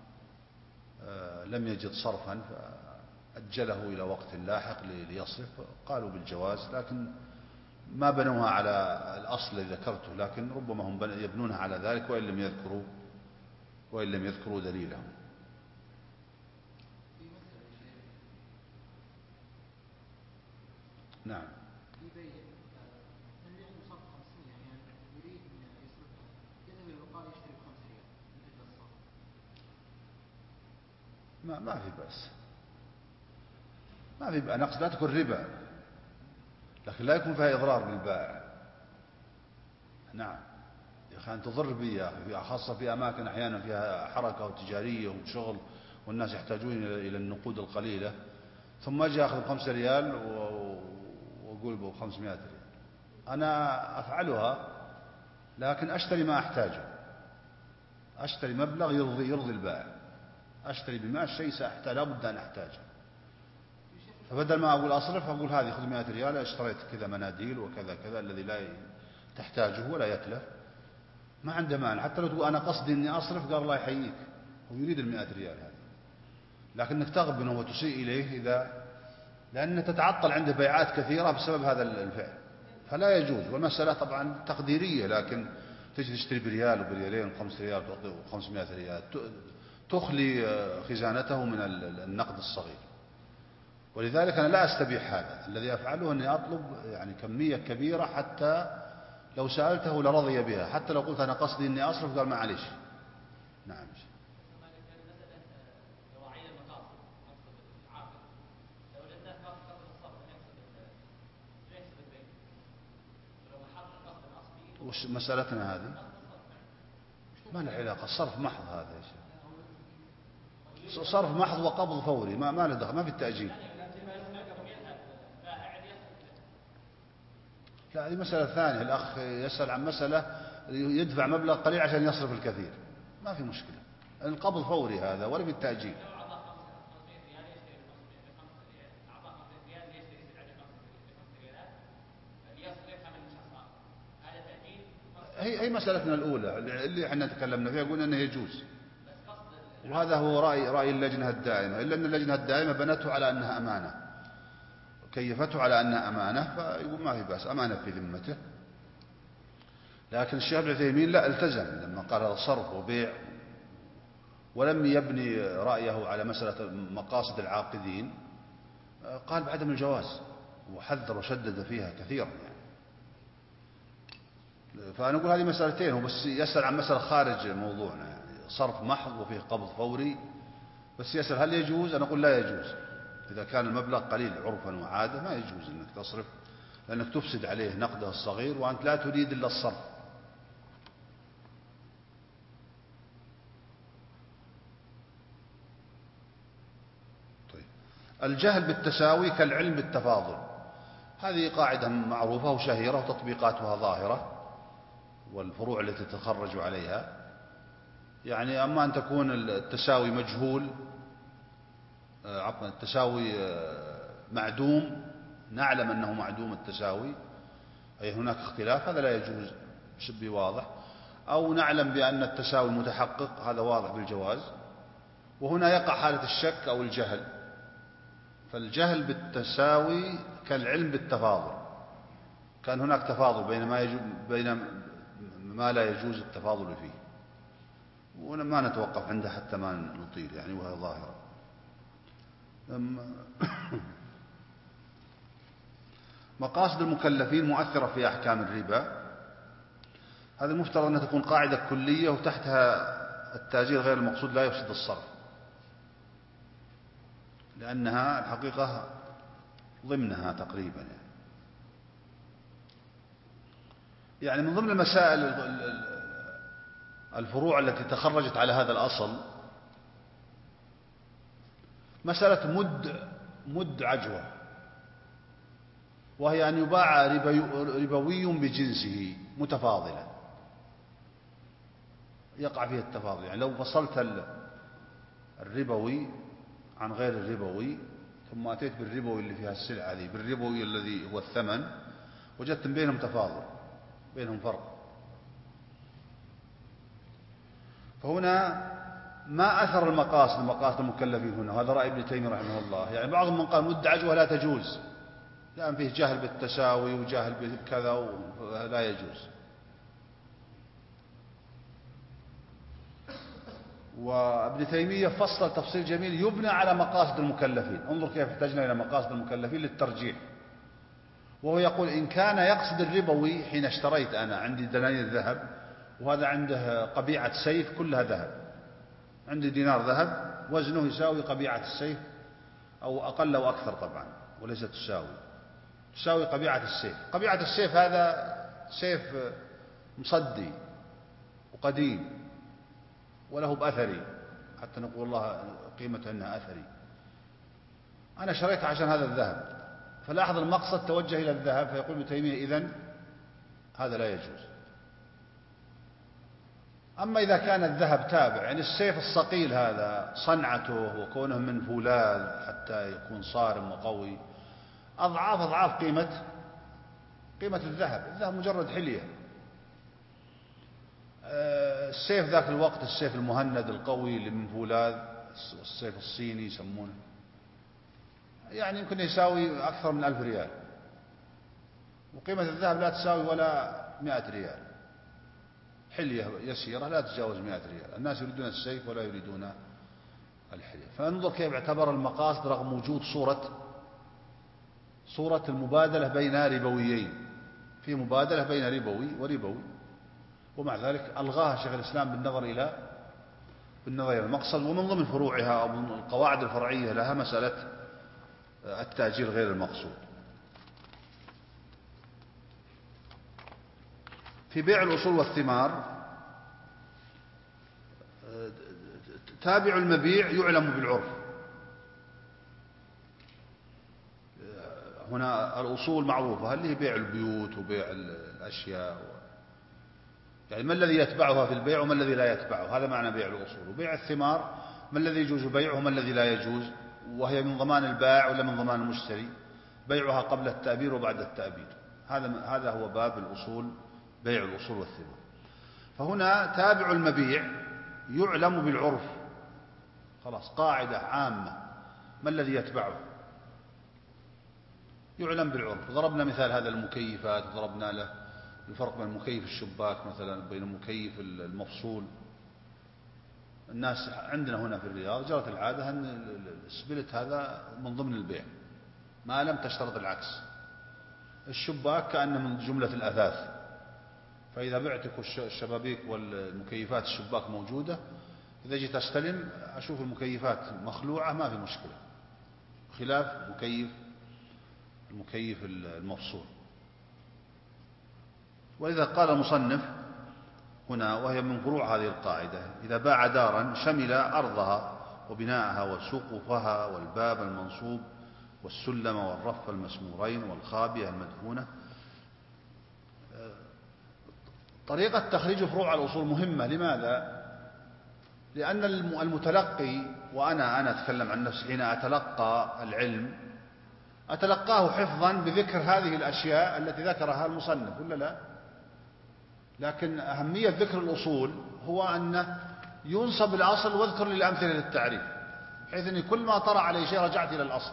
لم يجد صرفا فأجله إلى وقت لاحق ليصرف، قالوا بالجواز، لكن ما بنوها على الأصل الذي ذكرته، لكن ربما هم يبنونها على ذلك وإن لم يذكروا دليلهم. نعم. ما في بأس، ما في بأس، نقص لا تكون ربا، لكن لا يكون فيها إضرار بالبائع. نعم يا أخي أن تضر بي، خاصة في أماكن أحيانا فيها حركة وتجارية وشغل والناس يحتاجون إلى النقود القليلة، ثم أجي أخذ 5 ريال وأقول به 500 ريال. أنا أفعلها لكن أشتري ما أحتاجه، أشتري مبلغ يرضي البائع، أشتري بما الشيء سأحتاج لابد أن أحتاجه، فبدل ما أقول أصرف أقول هذه خذ 100 ريال اشتريت كذا مناديل وكذا كذا الذي لا تحتاجه ولا يتلف، ما عنده مانع. حتى لو تقول أنا قصدي أني أصرف قال الله يحييك، هو يريد 100 ريال هذه، لكنك تغبنه وتسيء إليه لأن تتعطل عنده بيعات كثيرة بسبب هذا الفعل، فلا يجوز. والمسألة طبعا تقديرية، لكن تجي تشتري بريال وبريالين و5 ريال و500 ريال تخلي خزانته من النقد الصغير. ولذلك أنا لا أستبيح هذا، الذي أفعله أني أطلب يعني كمية كبيرة، حتى لو سألته لرضي بها، حتى لو قلت أنا قصدي أني أصرف قال معليش. نعم. وش مسألتنا هذه؟ ما له علاقة، صرف محض هذا يا شيخ، صرف محض وقبض فوري، ما له دخل، ما في التأجيل. لا هذه مسألة ثانية، الأخ يسأل عن مسألة يدفع مبلغ قليل عشان يصرف الكثير، ما في مشكلة، القبض فوري هذا ولا في التأجيل. هي مسألتنا الأولى اللي احنا تكلمنا فيها، قلنا أنه يجوز، وهذا هو رأي اللجنة الدائمة، إلا أن اللجنة الدائمة بنته على أنها أمانة، كيفته على أنها أمانة، فيقول ما في بأس، أمانة في ذمته. لكن الشيخ ابن عثيمين لا، التزم لما قال هذا صرف وبيع، ولم يبني رأيه على مسألة مقاصد العاقدين، قال بعدم الجواز، وحذر وشدد فيها كثيرا يعني. فأنا أقول هذه مسألتين، هو بس يسأل عن مسألة خارج موضوعنا، يعني صرف محض وفيه قبض فوري، بس يسأل هل يجوز؟ أنا أقول لا يجوز، إذا كان المبلغ قليل عرفا وعادة ما يجوز أنك تصرف، لأنك تفسد عليه نقده الصغير وأنت لا تريد إلا الصرف. طيب. الجهل بالتساوي كالعلم بالتفاضل، هذه قاعدة معروفة وشهيرة وتطبيقاتها ظاهرة، والفروع التي تتخرج عليها، يعني أما أن تكون التساوي مجهول، عفوا التساوي معدوم، نعلم أنه معدوم التساوي، أي هناك اختلاف، هذا لا يجوز بواضح، أو نعلم بأن التساوي متحقق، هذا واضح بالجواز. وهنا يقع حالة الشك أو الجهل، فالجهل بالتساوي كالعلم بالتفاضل، كان هناك تفاضل بين ما لا يجوز التفاضل فيه، وما نتوقف عنده حتى ما نطيل يعني، وهي ظاهرة. مقاصد المكلفين مؤثرة في أحكام الربا، هذا المفترض أن تكون قاعدة كلية، وتحتها التأجير غير المقصود لا يفسد الصرف، لأنها الحقيقة ضمنها تقريبا يعني من ضمن المسائل الفروع التي تخرجت على هذا الأصل مسألة مد عجوة، وهي أن يباع ربوي بجنسه متفاضلا، يقع فيه التفاضل. يعني لو فصلت الربوي عن غير الربوي ثم أتيت بالربوي اللي فيها السلعة هذه بالربوي الذي هو الثمن، وجدت بينهم تفاضل، بينهم فرق. فهنا ما أثر مقاصد المكلفين هنا، وهذا رأي ابن تيمية رحمه الله. يعني بعضهم من قال مد عجوة لا تجوز، لأن فيه جهل بالتساوي وجهل بكذا لا يجوز. وابن تيمية فصل تفصيل جميل يبنى على مقاصد المكلفين. انظر كيف احتجنا إلى مقاصد المكلفين للترجيح. وهو يقول إن كان يقصد الربوي حين اشتريت أنا عندي دنانير ذهب، وهذا عنده قبيعة سيف كلها ذهب، عندي دينار ذهب وزنه يساوي قبيعة السيف أو أقل أو أكثر طبعا، وليس تساوي قبيعة السيف. قبيعة السيف هذا سيف مصدي وقديم وله بأثري، حتى نقول الله قيمته أنها أثري. أنا شريتها عشان هذا الذهب، فلاحظ المقصد توجه إلى الذهب، فيقول ابن تيمية إذن هذا لا يجوز. أما إذا كان الذهب تابع، يعني السيف الصقيل هذا صنعته وكونه من فولاذ حتى يكون صارم وقوي أضعاف قيمة الذهب مجرد حلية. السيف ذاك الوقت السيف المهند القوي اللي من فولاذ، السيف الصيني يسمونه، يعني يمكن يساوي أكثر من 1000 ريال، وقيمة الذهب لا تساوي ولا 100 ريال، حلية يسيرة لا تتجاوز 100 ريال. الناس يريدون السيف ولا يريدون الحلية. فانظر كيف اعتبر المقاصد رغم وجود صورة المبادلة بين ربويين، في مبادلة بين ربوي وربوي، ومع ذلك ألغاها شيخ الإسلام بالنظر إلى المقصد. ومن ضمن فروعها أو من القواعد الفرعية لها مسألة التأجير غير المقصود. في بيع الأصول والثمار تابع المبيع يعلم بالعرف. هنا الأصول معروفة، هل هي بيع البيوت وبيع الأشياء، يعني ما الذي يتبعها في البيع وما الذي لا يتبعه، هذا معنى بيع الأصول. وبيع الثمار ما الذي يجوز بيعه وما الذي لا يجوز، وهي من ضمان البائع ولا من ضمان المشتري، بيعها قبل التأبير وبعد التأبير. هذا هو باب الأصول، بيع الأصول والثمار. فهنا تابع المبيع يعلم بالعرف، خلاص قاعدة عامة، ما الذي يتبعه يعلم بالعرف. ضربنا مثال هذا المكيفات، ضربنا له الفرق بين المكيف الشباك مثلا بين المكيف المفصول. الناس عندنا هنا في الرياض جرت العادة أن السبلت هذا من ضمن البيع ما لم تشترط العكس. الشباك كأنه من جملة الأثاث، فإذا بعتك الشبابيك والمكيفات الشباك موجودة، إذا جيت أستلم أشوف المكيفات مخلوعة ما في مشكلة، خلاف المكيف المفصول. ولذا قال المصنف هنا، وهي من فروع هذه القاعدة: إذا باع دارا شمل أرضها وبناءها وسقفها والباب المنصوب والسلم والرف المسمورين والخابية المدفونة. طريقة تخريج فروع الأصول مهمة. لماذا؟ لأن المتلقي، وأنا أتكلم عن نفسي حين أتلقى العلم أتلقاه حفظا بذكر هذه الأشياء التي ذكرها المصنف ولا لا؟ لكن أهمية ذكر الأصول هو أن ينصب الأصل واذكر لي الأمثلة للتعريف، بحيث أني كل ما طرأ علي شيء رجعت إلى الأصل.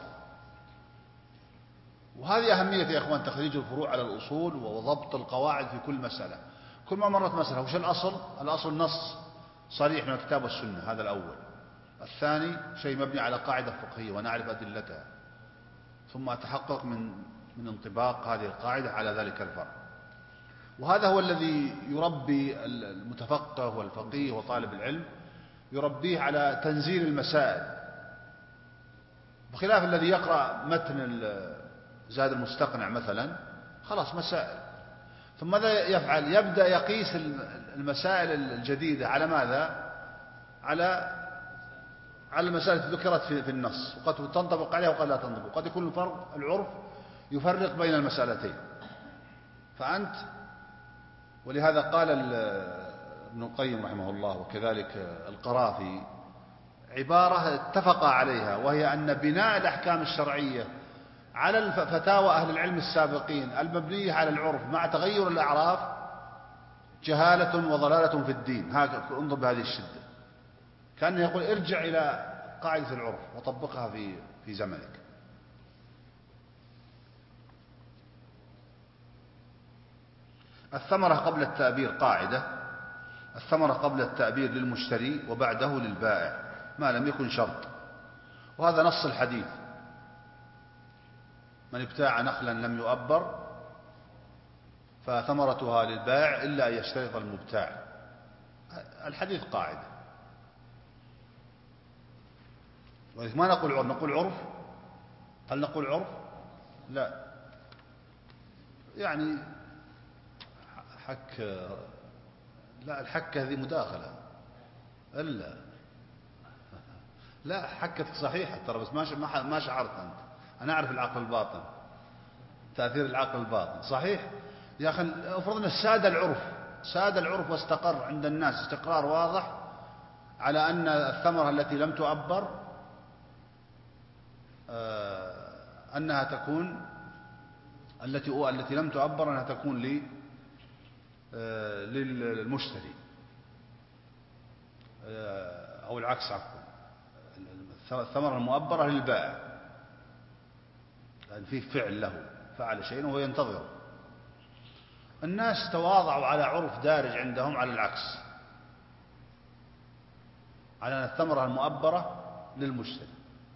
وهذه أهمية يا إخوان تخريج الفروع على الأصول وضبط القواعد في كل مسألة. كل ما مرت مسألة وش الأصل؟ الأصل نص صريح من الكتاب والسنة، هذا الأول. الثاني شيء مبني على قاعدة فقهية ونعرف أدلتها، ثم أتحقق من انطباق هذه القاعدة على ذلك الفرع. وهذا هو الذي يربي المتفقه والفقيه وطالب العلم، يربيه على تنزيل المسائل، بخلاف الذي يقرأ متن زاد المستقنع مثلا، خلاص مسائل، ثم ماذا يفعل؟ يبدأ يقيس المسائل الجديدة على ماذا؟ على المسائل التي ذكرت في النص، وقد تنطبق عليها وقد لا تنطبق. وقد يكون العرف يفرق بين المسألتين. فأنت، ولهذا قال ابن القيم رحمه الله وكذلك القرافي عبارة اتفق عليها، وهي أن بناء الأحكام الشرعية على فتاوى أهل العلم السابقين المبنية على العرف مع تغير الأعراف جهالة وضلالة في الدين. انظر بهذه الشدة، كأنه يقول ارجع إلى قاعدة العرف وطبقها في زمنك. الثمرة قبل التأبير قاعدة: الثمرة قبل التأبير للمشتري وبعده للبائع ما لم يكن شرط، وهذا نص الحديث: من ابتاع نخلا لم يؤبر فثمرتها للبائع إلا أن يشترط المبتاع. الحديث قاعدة، ما نقول عرف، نقول عرف. هل نقول عرف؟ لا، يعني حك، لا الحكة هذه مداخلة، إلا لا حكتك صحيحة ترى، بس ما شعرت أنت. أنا أعرف العقل الباطن، تأثير العقل الباطن صحيح يا أخي. افرض أن ساد العرف واستقر عند الناس استقرار واضح على أن الثمرة التي لم تؤبر أنها تكون التي لم تؤبر أنها تكون للمشتري، أو العكس عفوا، الثمرة المؤبرة للبائع، لأن فيه فعل له، فعل شيء وهو ينتظر. الناس تواضعوا على عرف دارج عندهم على العكس، على أن الثمرة المؤبرة للمشتري.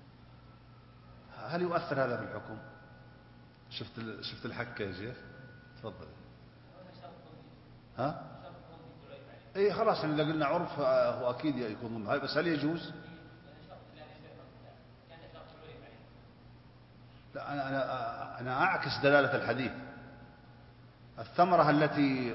هل يؤثر هذا في الحكم؟ شفت الحكة يا شيخ؟ تفضل. ها؟ اي خلاص، إذا قلنا عرف هو أكيد يكون ضمن هاي، بس هل يجوز؟ لا، أنا أعكس دلالة الحديث. الثمرة التي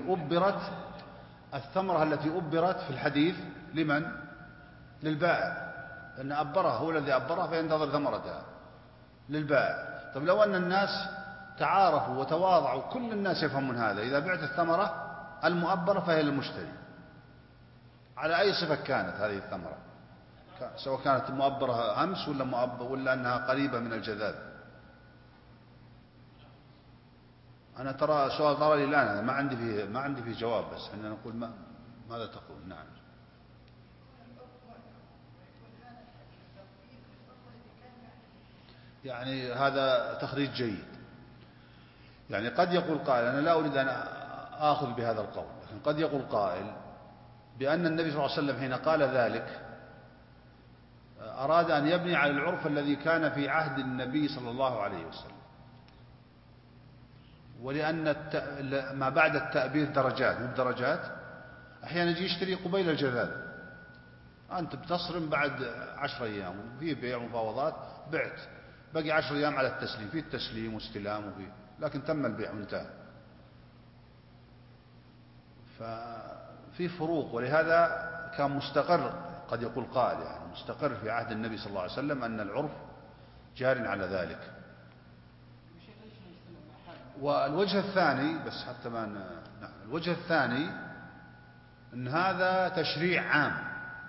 أبرت في الحديث لمن؟ للبائع، لأن أبرها هو الذي أبرها فينتظر ثمرتها للبائع. طيب لو أن الناس تعارفوا وتواضعوا، كل الناس يفهمون هذا، إذا بعت الثمرة المؤبرة فهي للمشتري على أي صفة كانت هذه الثمرة، سواء كانت مؤبرة أمس ولا أنها قريبة من الجذاذ. أنا ترى سؤال طرى لي الآن، ما عندي فيه جواب، بس أنا نقول ماذا تقول؟ نعم. يعني هذا تخريج جيد. يعني قد يقول قائل، أنا لا أريد أن آخذ بهذا القول، لكن قد يقول قائل بأن النبي صلى الله عليه وسلم حين قال ذلك أراد أن يبني على العرف الذي كان في عهد النبي صلى الله عليه وسلم، ولأن ما بعد التأبير درجات. أحيانا يجي يشتري قبيل الجذاذ، أنت بتصرم بعد 10 أيام، وفيه بيع مفاوضات، بعت بقي 10 أيام على التسليم، فيه التسليم واستلام وفيه، لكن تم البيع وانتهى. ففي فروق، ولهذا كان مستقر، قد يقول قائل يعني مستقر في عهد النبي صلى الله عليه وسلم أن العرف جار على ذلك. والوجه الثاني، بس حتى الوجه الثاني أن هذا تشريع عام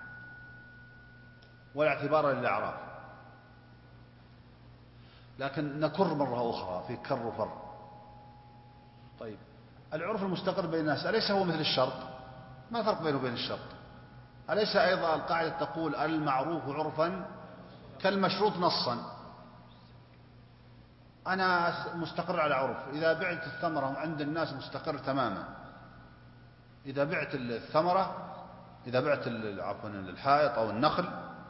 ولا اعتبار للأعراف، لكن نكر مرة أخرى في كر وفر. طيب العرف المستقر بين الناس أليس هو مثل الشرط؟ ما الفرق بينه وبين الشرط؟ أليس أيضا القاعدة تقول المعروف عرفا كالمشروط نصا؟ أنا مستقر على عرف، إذا بعت الثمرة عند الناس مستقر تماما. إذا بعت الثمرة، إذا بعت عفوا الحائط أو النخل،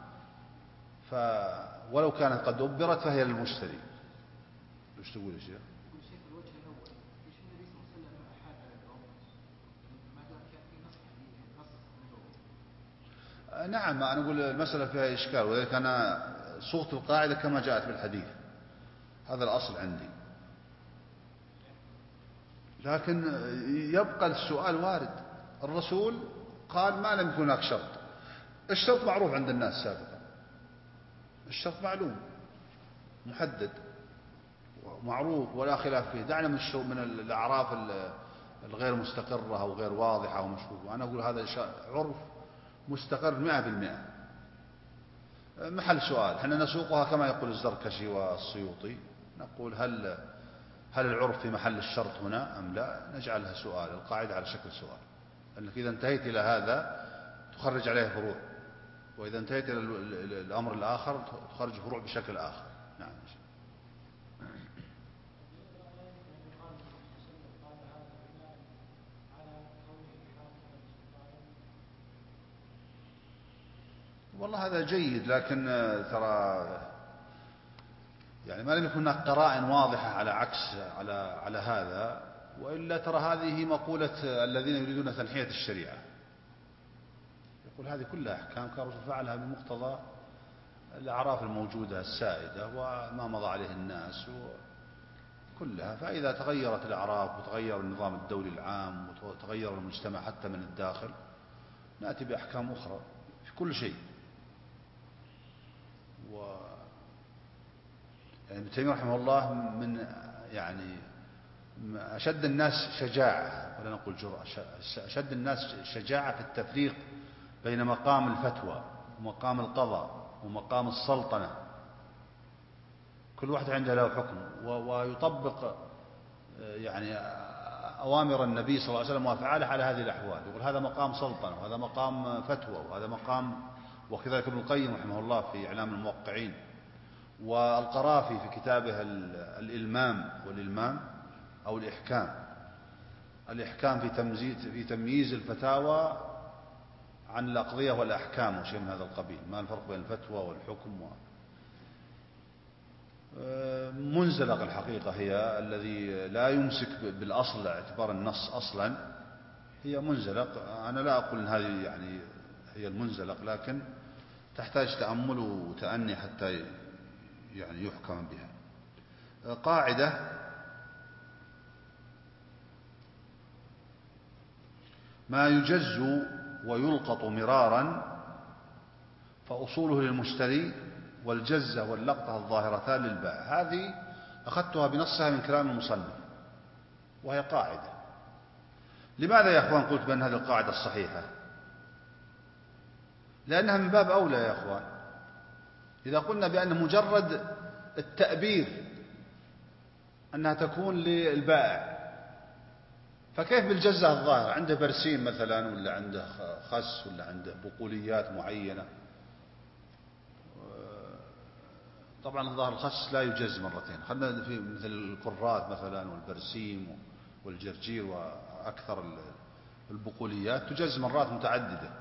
ولو كانت قد أبرت فهي للمشتري. وش تقول يا شيخ؟ نعم، أنا أقول المسألة فيها إشكال، وذلك أنا صوغت القاعدة كما جاءت بالحديث، هذا الأصل عندي. لكن يبقى السؤال وارد. الرسول قال ما لم يكن هناك شرط. الشرط معروف عند الناس سابقا، الشرط معلوم محدد، معروف ولا خلاف فيه. دعنا من الأعراف الغير مستقرة أو غير واضحة أو مشكوكة. أنا أقول هذا عرف مستقر 100%. محل سؤال، احنا نسوقها كما يقول الزركشي والسيوطي، نقول هل العرف في محل الشرط هنا أم لا؟ نجعلها سؤال، القاعدة على شكل سؤال، أنك إذا انتهيت إلى هذا تخرج عليه فروع، وإذا انتهيت إلى الأمر الآخر تخرج فروع بشكل آخر. نعم. والله هذا جيد، لكن ترى يعني ما لم يكن هناك قرائن واضحة على عكس على هذا، وإلا ترى هذه مقولة الذين يريدون تنحية الشريعة، يقول هذه كلها أحكام كان الرسول فعلها بمقتضى الأعراف الموجودة السائدة وما مضى عليه الناس كلها. فإذا تغيرت الأعراف وتغير النظام الدولي العام وتغير المجتمع حتى من الداخل، نأتي بأحكام أخرى في كل شيء. يعني ابن تيمية رحمه الله من يعني أشد الناس شجاعة، ولا نقول جرأة، أشد الناس شجاعة في التفريق بين مقام الفتوى ومقام القضاء ومقام السلطنة. كل واحد عنده له حكم ويطبق يعني أوامر النبي صلى الله عليه وسلم وأفعاله على هذه الأحوال. يقول هذا مقام سلطنة وهذا مقام فتوى وهذا مقام، وكذلك ابن القيم رحمه الله في إعلام الموقعين، والقرافي في كتابه الإلمام والإلمام أو الإحكام في تمييز الفتاوى عن الأقضية والأحكام وشيء من هذا القبيل، ما الفرق بين الفتوى والحكم منزلق الحقيقة هي الذي لا يمسك بالأصل اعتبار النص أصلا، هي منزلق. أنا لا أقول أن هذه يعني هي المنزلق، لكن تحتاج تأمل وتأني حتى يعني يحكم بها. قاعدة: ما يجز ويلقط مرارا فأصوله للمشتري، والجزة واللقطة الظاهرتان للبائع. هذه أخذتها بنصها من كلام المصنف، وهي قاعدة. لماذا يا أخوان قلت بأن هذه القاعدة الصحيحة؟ لأنها من باب أولى يا أخوان. إذا قلنا بأن مجرد التأبير أنها تكون للبائع، فكيف بالجزة الظاهرة؟ عنده برسيم مثلا، ولا عنده خس، ولا عنده بقوليات معينة. طبعا الظاهر الخس لا يجز مرتين، خلنا في مثل الكرات مثلا والبرسيم والجرجير وأكثر البقوليات تجز مرات متعددة.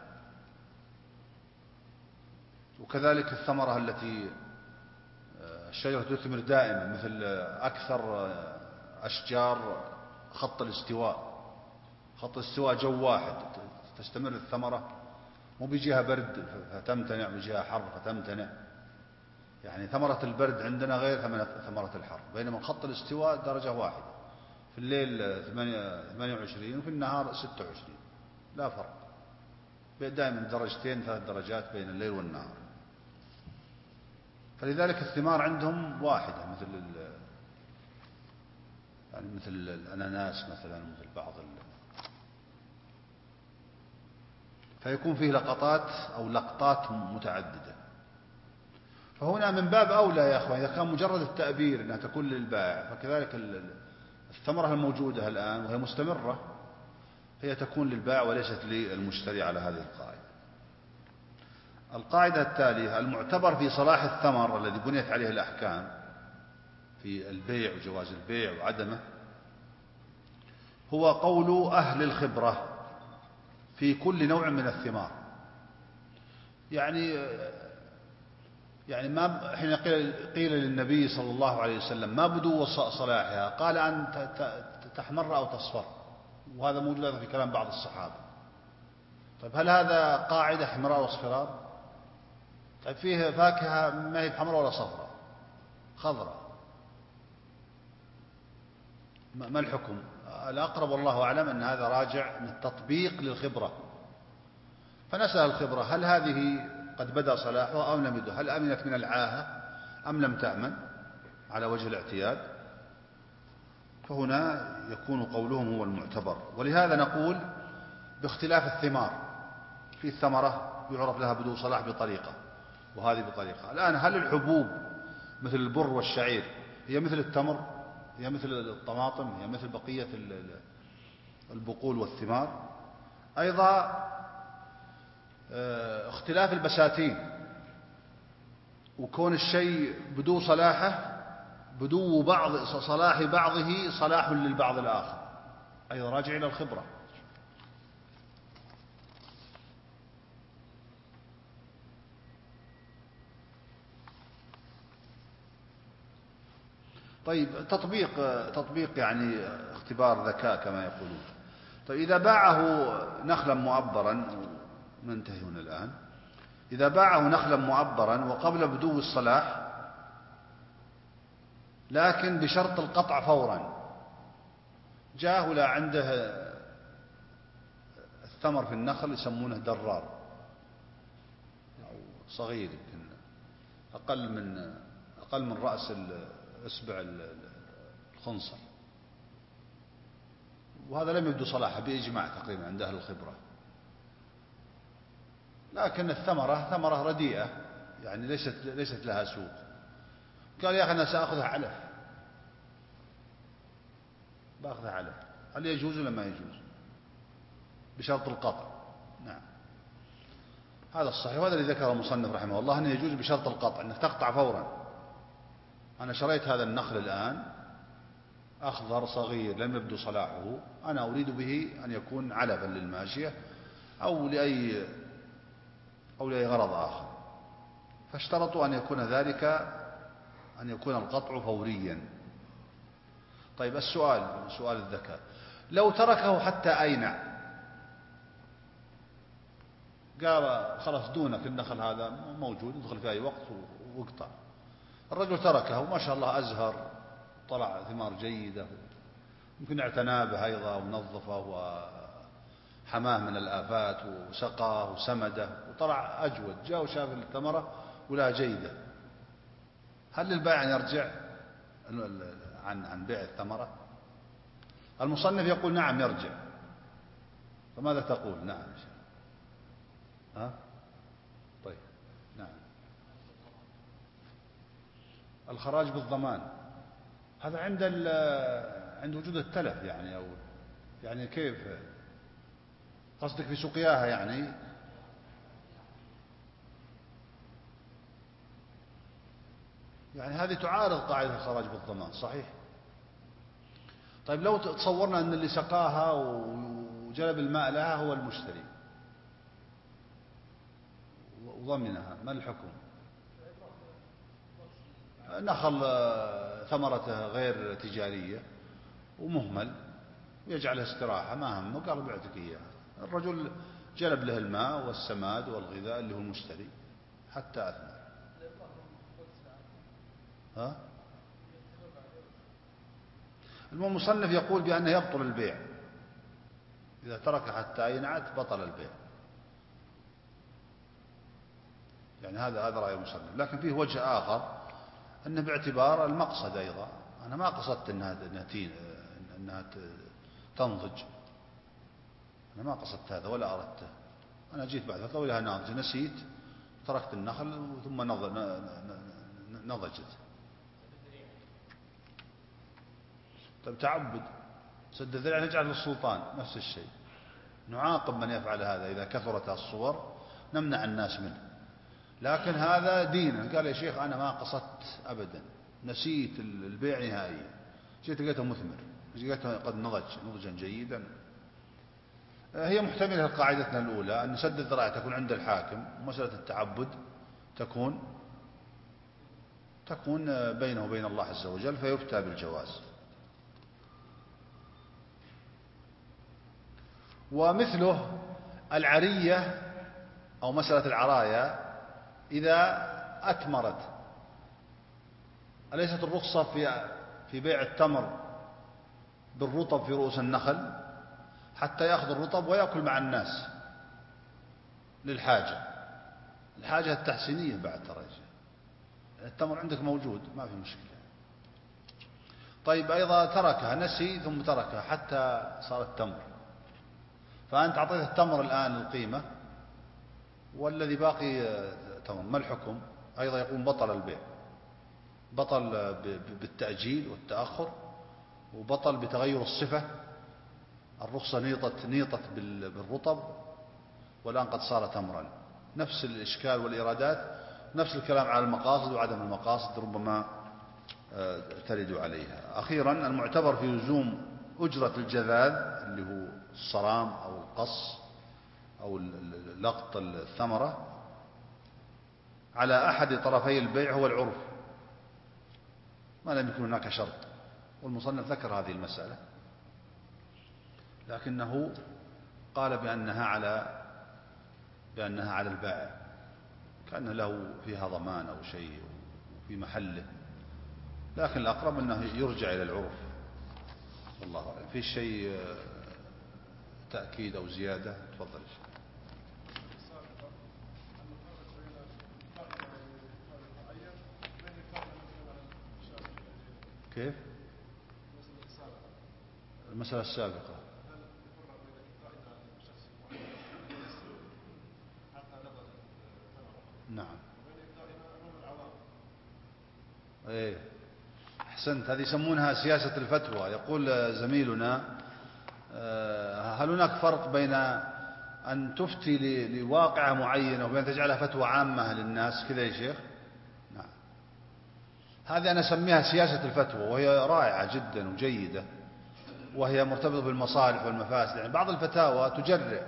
وكذلك الثمرة التي الشجرة تثمر دائما، مثل أكثر أشجار خط الاستواء جو واحد تستمر الثمرة، مو بجهة برد فتمتنع وبجهة حر فتمتنع. يعني ثمرة البرد عندنا غير ثمرة الحر، بينما خط الاستواء درجة واحدة، في الليل 28 وفي النهار 26، لا فرق، دائما درجتين 3 درجات بين الليل والنهار. فلذلك الثمار عندهم واحدة، مثل الأناناس مثلا، مثل بعض فيكون فيه لقطات أو لقطات متعددة. فهنا من باب أولى يا أخوان، إذا كان مجرد التأبير أنها تكون للبائع، فكذلك الثمرة الموجودة الآن وهي مستمرة هي تكون للبائع وليست للمشتري على هذه القاعدة. القاعدة التالية: المعتبر في صلاح الثمر الذي بنيت عليه الأحكام في البيع وجواز البيع وعدمه هو قول أهل الخبرة في كل نوع من الثمار. يعني ما حين قيل للنبي صلى الله عليه وسلم ما بدو صلاحها، قال أن تحمر أو تصفر، وهذا موجود في كلام بعض الصحابة. طيب هل هذا قاعدة حمراء واصفرار؟ طيب فيه فاكهة ما هي حمراء ولا صفراء، خضراء، ما الحكم؟ الأقرب والله أعلم أن هذا راجع من التطبيق للخبرة. فنسأل الخبرة: هل هذه قد بدأ صلاحها أو لم يبدأ؟ هل أمنت من العاهة أم لم تأمن على وجه الاعتياد؟ فهنا يكون قولهم هو المعتبر. ولهذا نقول باختلاف الثمار، في الثمرة يعرف لها بدو صلاح بطريقة وهذه بطريقة. الآن هل الحبوب مثل البر والشعير هي مثل التمر، هي مثل الطماطم، هي مثل بقية البقول والثمار؟ أيضا اختلاف البساتين وكون الشيء بدو صلاحه، بدو بعض صلاح بعضه صلاح للبعض الآخر، أيضا راجع إلى الخبرة. طيب تطبيق يعني اختبار ذكاء كما يقولون. طيب إذا باعه نخلا مؤبرا، ننتهي هنا الآن، إذا باعه نخلا مؤبرا وقبل بدو الصلاح لكن بشرط القطع فورا، جاء ولا عنده الثمر في النخل يسمونه درار أو صغير، يمكن أقل من رأس إصبع الخنصر، وهذا لم يبدو صلاحه بإجماع تقريبا عند أهل الخبرة، لكن الثمرة ثمرة رديئة يعني ليست لها سوق. قال يا أخي أنا سأخذها علف، بأخذها علف، هل يجوز ولا ما يجوز؟ بشرط القطع. نعم، هذا الصحيح، وهذا اللي ذكره المصنف رحمه الله أنه يجوز بشرط القطع، أنك تقطع فورا. أنا شريت هذا النخل الآن أخضر صغير لم يبدو صلاحه، أنا أريد به أن يكون علفا للماشية أو لأي غرض آخر، فاشترطوا أن يكون ذلك، أن يكون القطع فوريا. طيب السؤال، سؤال الذكاء، لو تركه حتى أينع، قال خلاص دونك النخل هذا موجود ادخل في أي وقت واقطع، الرجل تركه ما شاء الله أزهر، طلع ثمار جيدة، يمكن اعتنى به أيضا ونظفه وحماه من الآفات وسقاه وسمده وطلع أجود، جاء وشاف الثمرة ولا جيدة، هل للبائع أن يرجع عن بيع الثمرة؟ المصنف يقول نعم يرجع، فماذا تقول؟ نعم ها؟ طيب نعم، الخراج بالضمان هذا عند وجود التلف يعني، أو يعني كيف قصدك في سقياها يعني؟ يعني هذه تعارض قاعدة الخراج بالضمان، صحيح. طيب لو تصورنا أن اللي سقاها وجلب الماء لها هو المشتري وضمنها، ما الحكم؟ نخل ثمرته غير تجارية ومهمل ويجعلها استراحة، ما همه، قال بعتك إياها، الرجل جلب له الماء والسماد والغذاء اللي هو المشتري حتى أثمر. ها؟ المصنف يقول بأنه يبطل البيع، إذا ترك حتى أينعت بطل البيع، يعني هذا رأي المصنف، لكن فيه وجه آخر أنه باعتبار المقصد أيضا، أنا ما قصدت أنها تنضج، أنا ما قصدت هذا ولا أردته، أنا جيت بعد فترة ولها ناضج، نسيت تركت النخل ثم نضجت. طيب تعبد سد الذريعة نجعل للسلطان، نفس الشيء، نعاقب من يفعل هذا إذا كثرت الصور، نمنع الناس منه، لكن هذا دين. قال يا شيخ أنا ما قصدت أبدا، نسيت البيع نهائيا، جيت لقيته مثمر، لقيته قد نضجا جيدا. هي محتملة قاعدتنا الأولى أن سد الذرائع تكون عند الحاكم، ومسألة التعبد تكون بينه وبين الله عز وجل، فيفتى بالجواز. ومثله العرية أو مسألة العرايا إذا أتمرت، أليست الرخصة في بيع التمر بالرطب في رؤوس النخل حتى يأخذ الرطب ويأكل مع الناس الحاجة التحسينية بعد ترى، التمر عندك موجود ما في مشكلة. طيب أيضا تركها، نسي ثم تركها حتى صارت تمر، فأنت أعطيته التمر الآن القيمة والذي باقي تمر، ما الحكم؟ أيضا يقوم بطل البيع، بطل بالتأجيل والتأخر، وبطل بتغير الصفة. الرخصة نيطت بالرطب والآن قد صار تمرا. نفس الإشكال والإيرادات، نفس الكلام على المقاصد وعدم المقاصد ربما ترد عليها. أخيرا المعتبر في لزوم أجرة الجذاذ اللي هو الصرام أو القص أو لقط الثمرة على أحد طرفي البيع هو العرف، ما لم يكن هناك شرط، والمصنف ذكر هذه المسألة لكنه قال بأنها على البائع، كأن له فيها ضمان أو شيء في محله، لكن الأقرب أنه يرجع إلى العرف والله أعلم. في شيء تأكيد أو زيادة؟ تفضل. كيف المسألة السابقة؟ نعم. ايه احسنت، هذه يسمونها سياسة الفتوى. يقول زميلنا هل هناك فرق بين أن تفتي لواقعة معينة وبين تجعلها فتوى عامة للناس كذا يا شيخ؟ نعم، هذه أنا أسميها سياسة الفتوى، وهي رائعة جدا وجيدة، وهي مرتبطة بالمصالح والمفاسد. يعني بعض الفتاوى تجرئ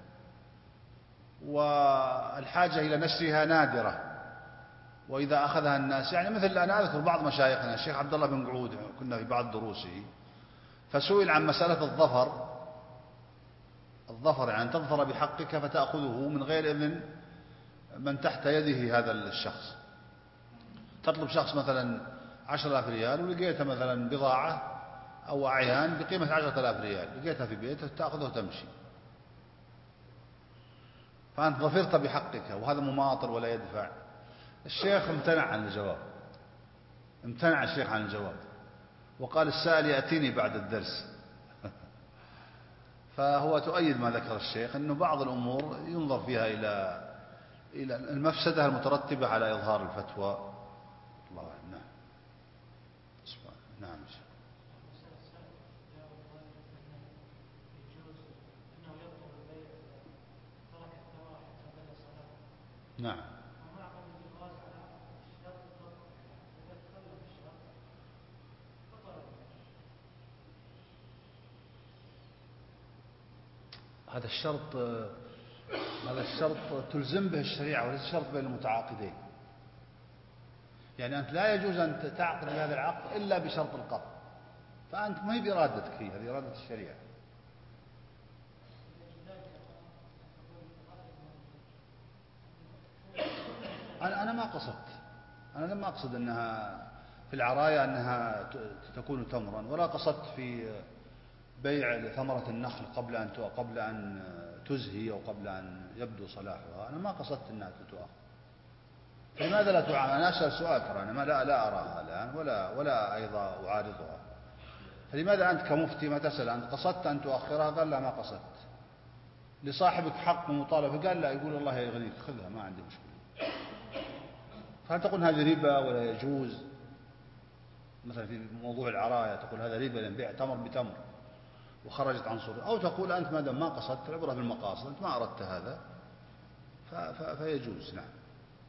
والحاجة إلى نشرها نادرة، وإذا أخذها الناس يعني مثل أنا أذكر بعض مشايخنا الشيخ عبد الله بن قعود، كنا في بعض دروسه، فسئل عن مسألة الظفر يعني تظفر بحقك فتأخذه من غير إذن من تحت يده هذا الشخص. تطلب شخص مثلا 10,000 ريال ولقيت مثلا بضاعة أو أعيان بقيمة 10,000 ريال، لقيتها في بيتك تأخذه وتمشي، فأنت ظفرت بحقك وهذا مماطل ولا يدفع. الشيخ امتنع عن الجواب، امتنع الشيخ عن الجواب وقال السائل يأتيني بعد الدرس. فهو تؤيد ما ذكر الشيخ أنه بعض الأمور ينظر فيها إلى المفسدة المترتبة على إظهار الفتوى. الله أعلم. نعم. نعم. نعم. هذا الشرط تلزم به الشريعة وليس شرط بين المتعاقدين. يعني أنت لا يجوز أن تعقد بهذا العقد إلا بشرط القطع، فأنت ما هي بإرادتك، هذه إرادة الشريعة. أنا ما قصدت، أنا لم أقصد أنها في العراية أنها تكون تمرا، ولا قصدت في بيع ثمرة النخل قبل أن تزهي أو قبل أن يبدو صلاحها. أنا ما قصدت أنها تتؤخر. لماذا لا تعامل؟ أنا أسأل سؤال، ترى أنا لا أراها الآن ولا أيضا أعارضها. فلماذا أنت كمفتي ما تسأل أنت قصدت أن تؤخرها؟ قال لا ما قصدت. لصاحبك حق مطالبة قال لا، يقول الله يغنيك خذها ما عندي مشكلة. فهل تقول هذه ربا ولا يجوز؟ مثلا في موضوع العراية تقول هذا ربا لأن بيع تمر بتمر وخرجت عن صورة، أو تقول أنت ما دام ما قصدت، العبرة بالمقاصد، أنت ما أردت هذا فيجوز. نعم.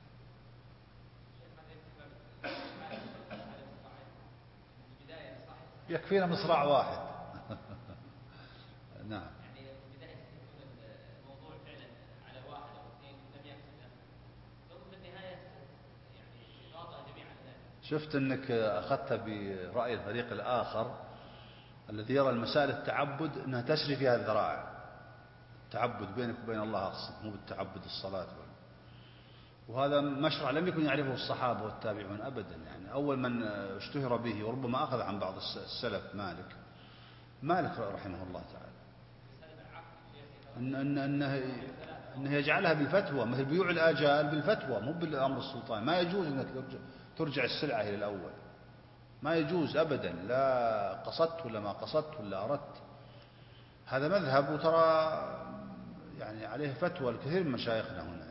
يكفينا مصراع واحد. نعم. يعني البداية يكون الموضوع فعلا على واحد أو اثنين لم يقصده، ثم في النهاية يعني يغاضى جميعا ذلك. شفت أنك أخذت برأي الفريق الآخر الذي يرى المسائل التعبد أنها تسري فيها الذرائع، تعبد بينك وبين الله أقصد، مو بالتعبد الصلاة. وهذا مشروع لم يكن يعرفه الصحابة والتابعون أبدا. يعني أول من اشتهر به وربما أخذ عن بعض السلف مالك رحمه الله تعالى، أنه يجعلها بالفتوى، مثل بيوع الآجال بالفتوى مو بالأمر السلطاني. ما يجوز أنك ترجع السلعة إلى الأول، ما يجوز أبدا، لا قصدت ولا ما قصدت ولا أردت. هذا مذهب، وترى يعني عليه فتوى الكثير من مشايخنا هنا.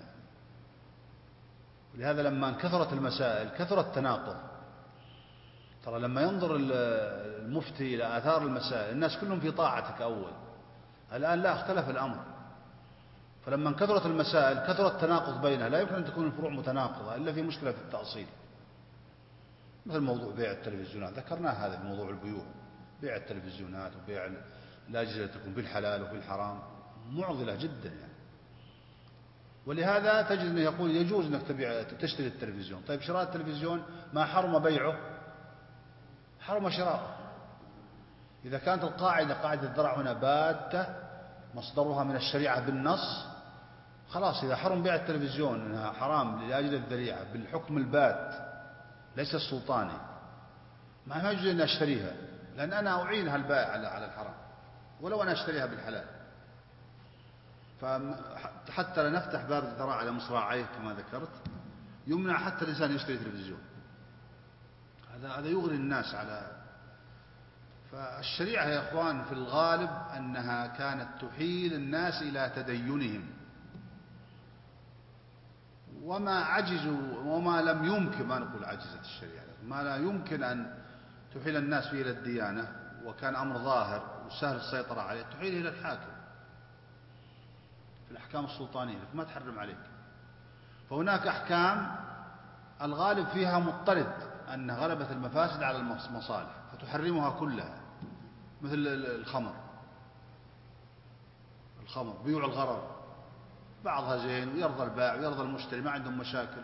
ولهذا لما انكثرت المسائل كثر التناقض. ترى لما ينظر المفتي إلى آثار المسائل الناس كلهم في طاعتك أول، الآن لا، اختلف الأمر. فلما انكثرت المسائل كثر التناقض بينها، لا يمكن أن تكون الفروع متناقضة إلا في مشكلة في التأصيل. مثل موضوع بيع التلفزيونات، ذكرناه هذا في موضوع البيوع، بيع التلفزيونات وبيع الأجهزة تكون في الحلال وفي الحرام، معضلة جدا يعني. ولهذا تجد أنه يقول يجوز أنك تشتري التلفزيون. طيب شراء التلفزيون ما حرم بيعه؟ حرم شراءه. إذا كانت القاعدة قاعدة الذرع هنا باتة مصدرها من الشريعة بالنص، خلاص إذا حرم بيع التلفزيون أنها حرام لأجل الذريعة بالحكم البات ليس السلطاني، ما يجوز أن أشتريها، لأن أنا أعينها البائع على الحرام ولو أنا أشتريها بالحلال. فحتى لا نفتح باب الذراع على مصراعيه كما ذكرت، يمنع حتى الإنسان يشتري تلفزيون. هذا يغري الناس على. فالشريعة يا إخوان في الغالب أنها كانت تحيل الناس إلى تدينهم، وما عجزوا وما لم يمكن، ما نقول عجزت الشريعة، ما لا يمكن أن تحيل الناس فيه إلى الديانة وكان أمر ظاهر وسهل السيطرة عليه، تحيله إلى الحاكم في الأحكام السلطانية، ما تحرم عليك. فهناك أحكام الغالب فيها مضطرد أن غلبة المفاسد على المصالح فتحرمها كلها، مثل الخمر بيوع الغرر، بعضها زين ويرضى البائع ويرضى المشتري، ما عندهم مشاكل،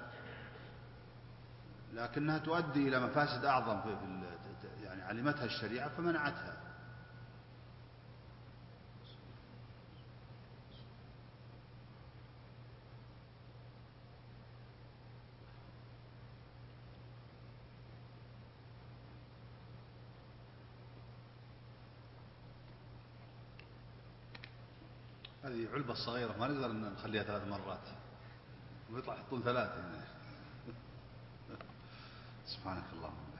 لكنها تؤدي إلى مفاسد أعظم يعني علمتها الشريعة فمنعتها. هذه علبة صغيرة ما نقدر نخليها 3 مرات ويطلع يحطون 3 هنا. سبحانك اللهم.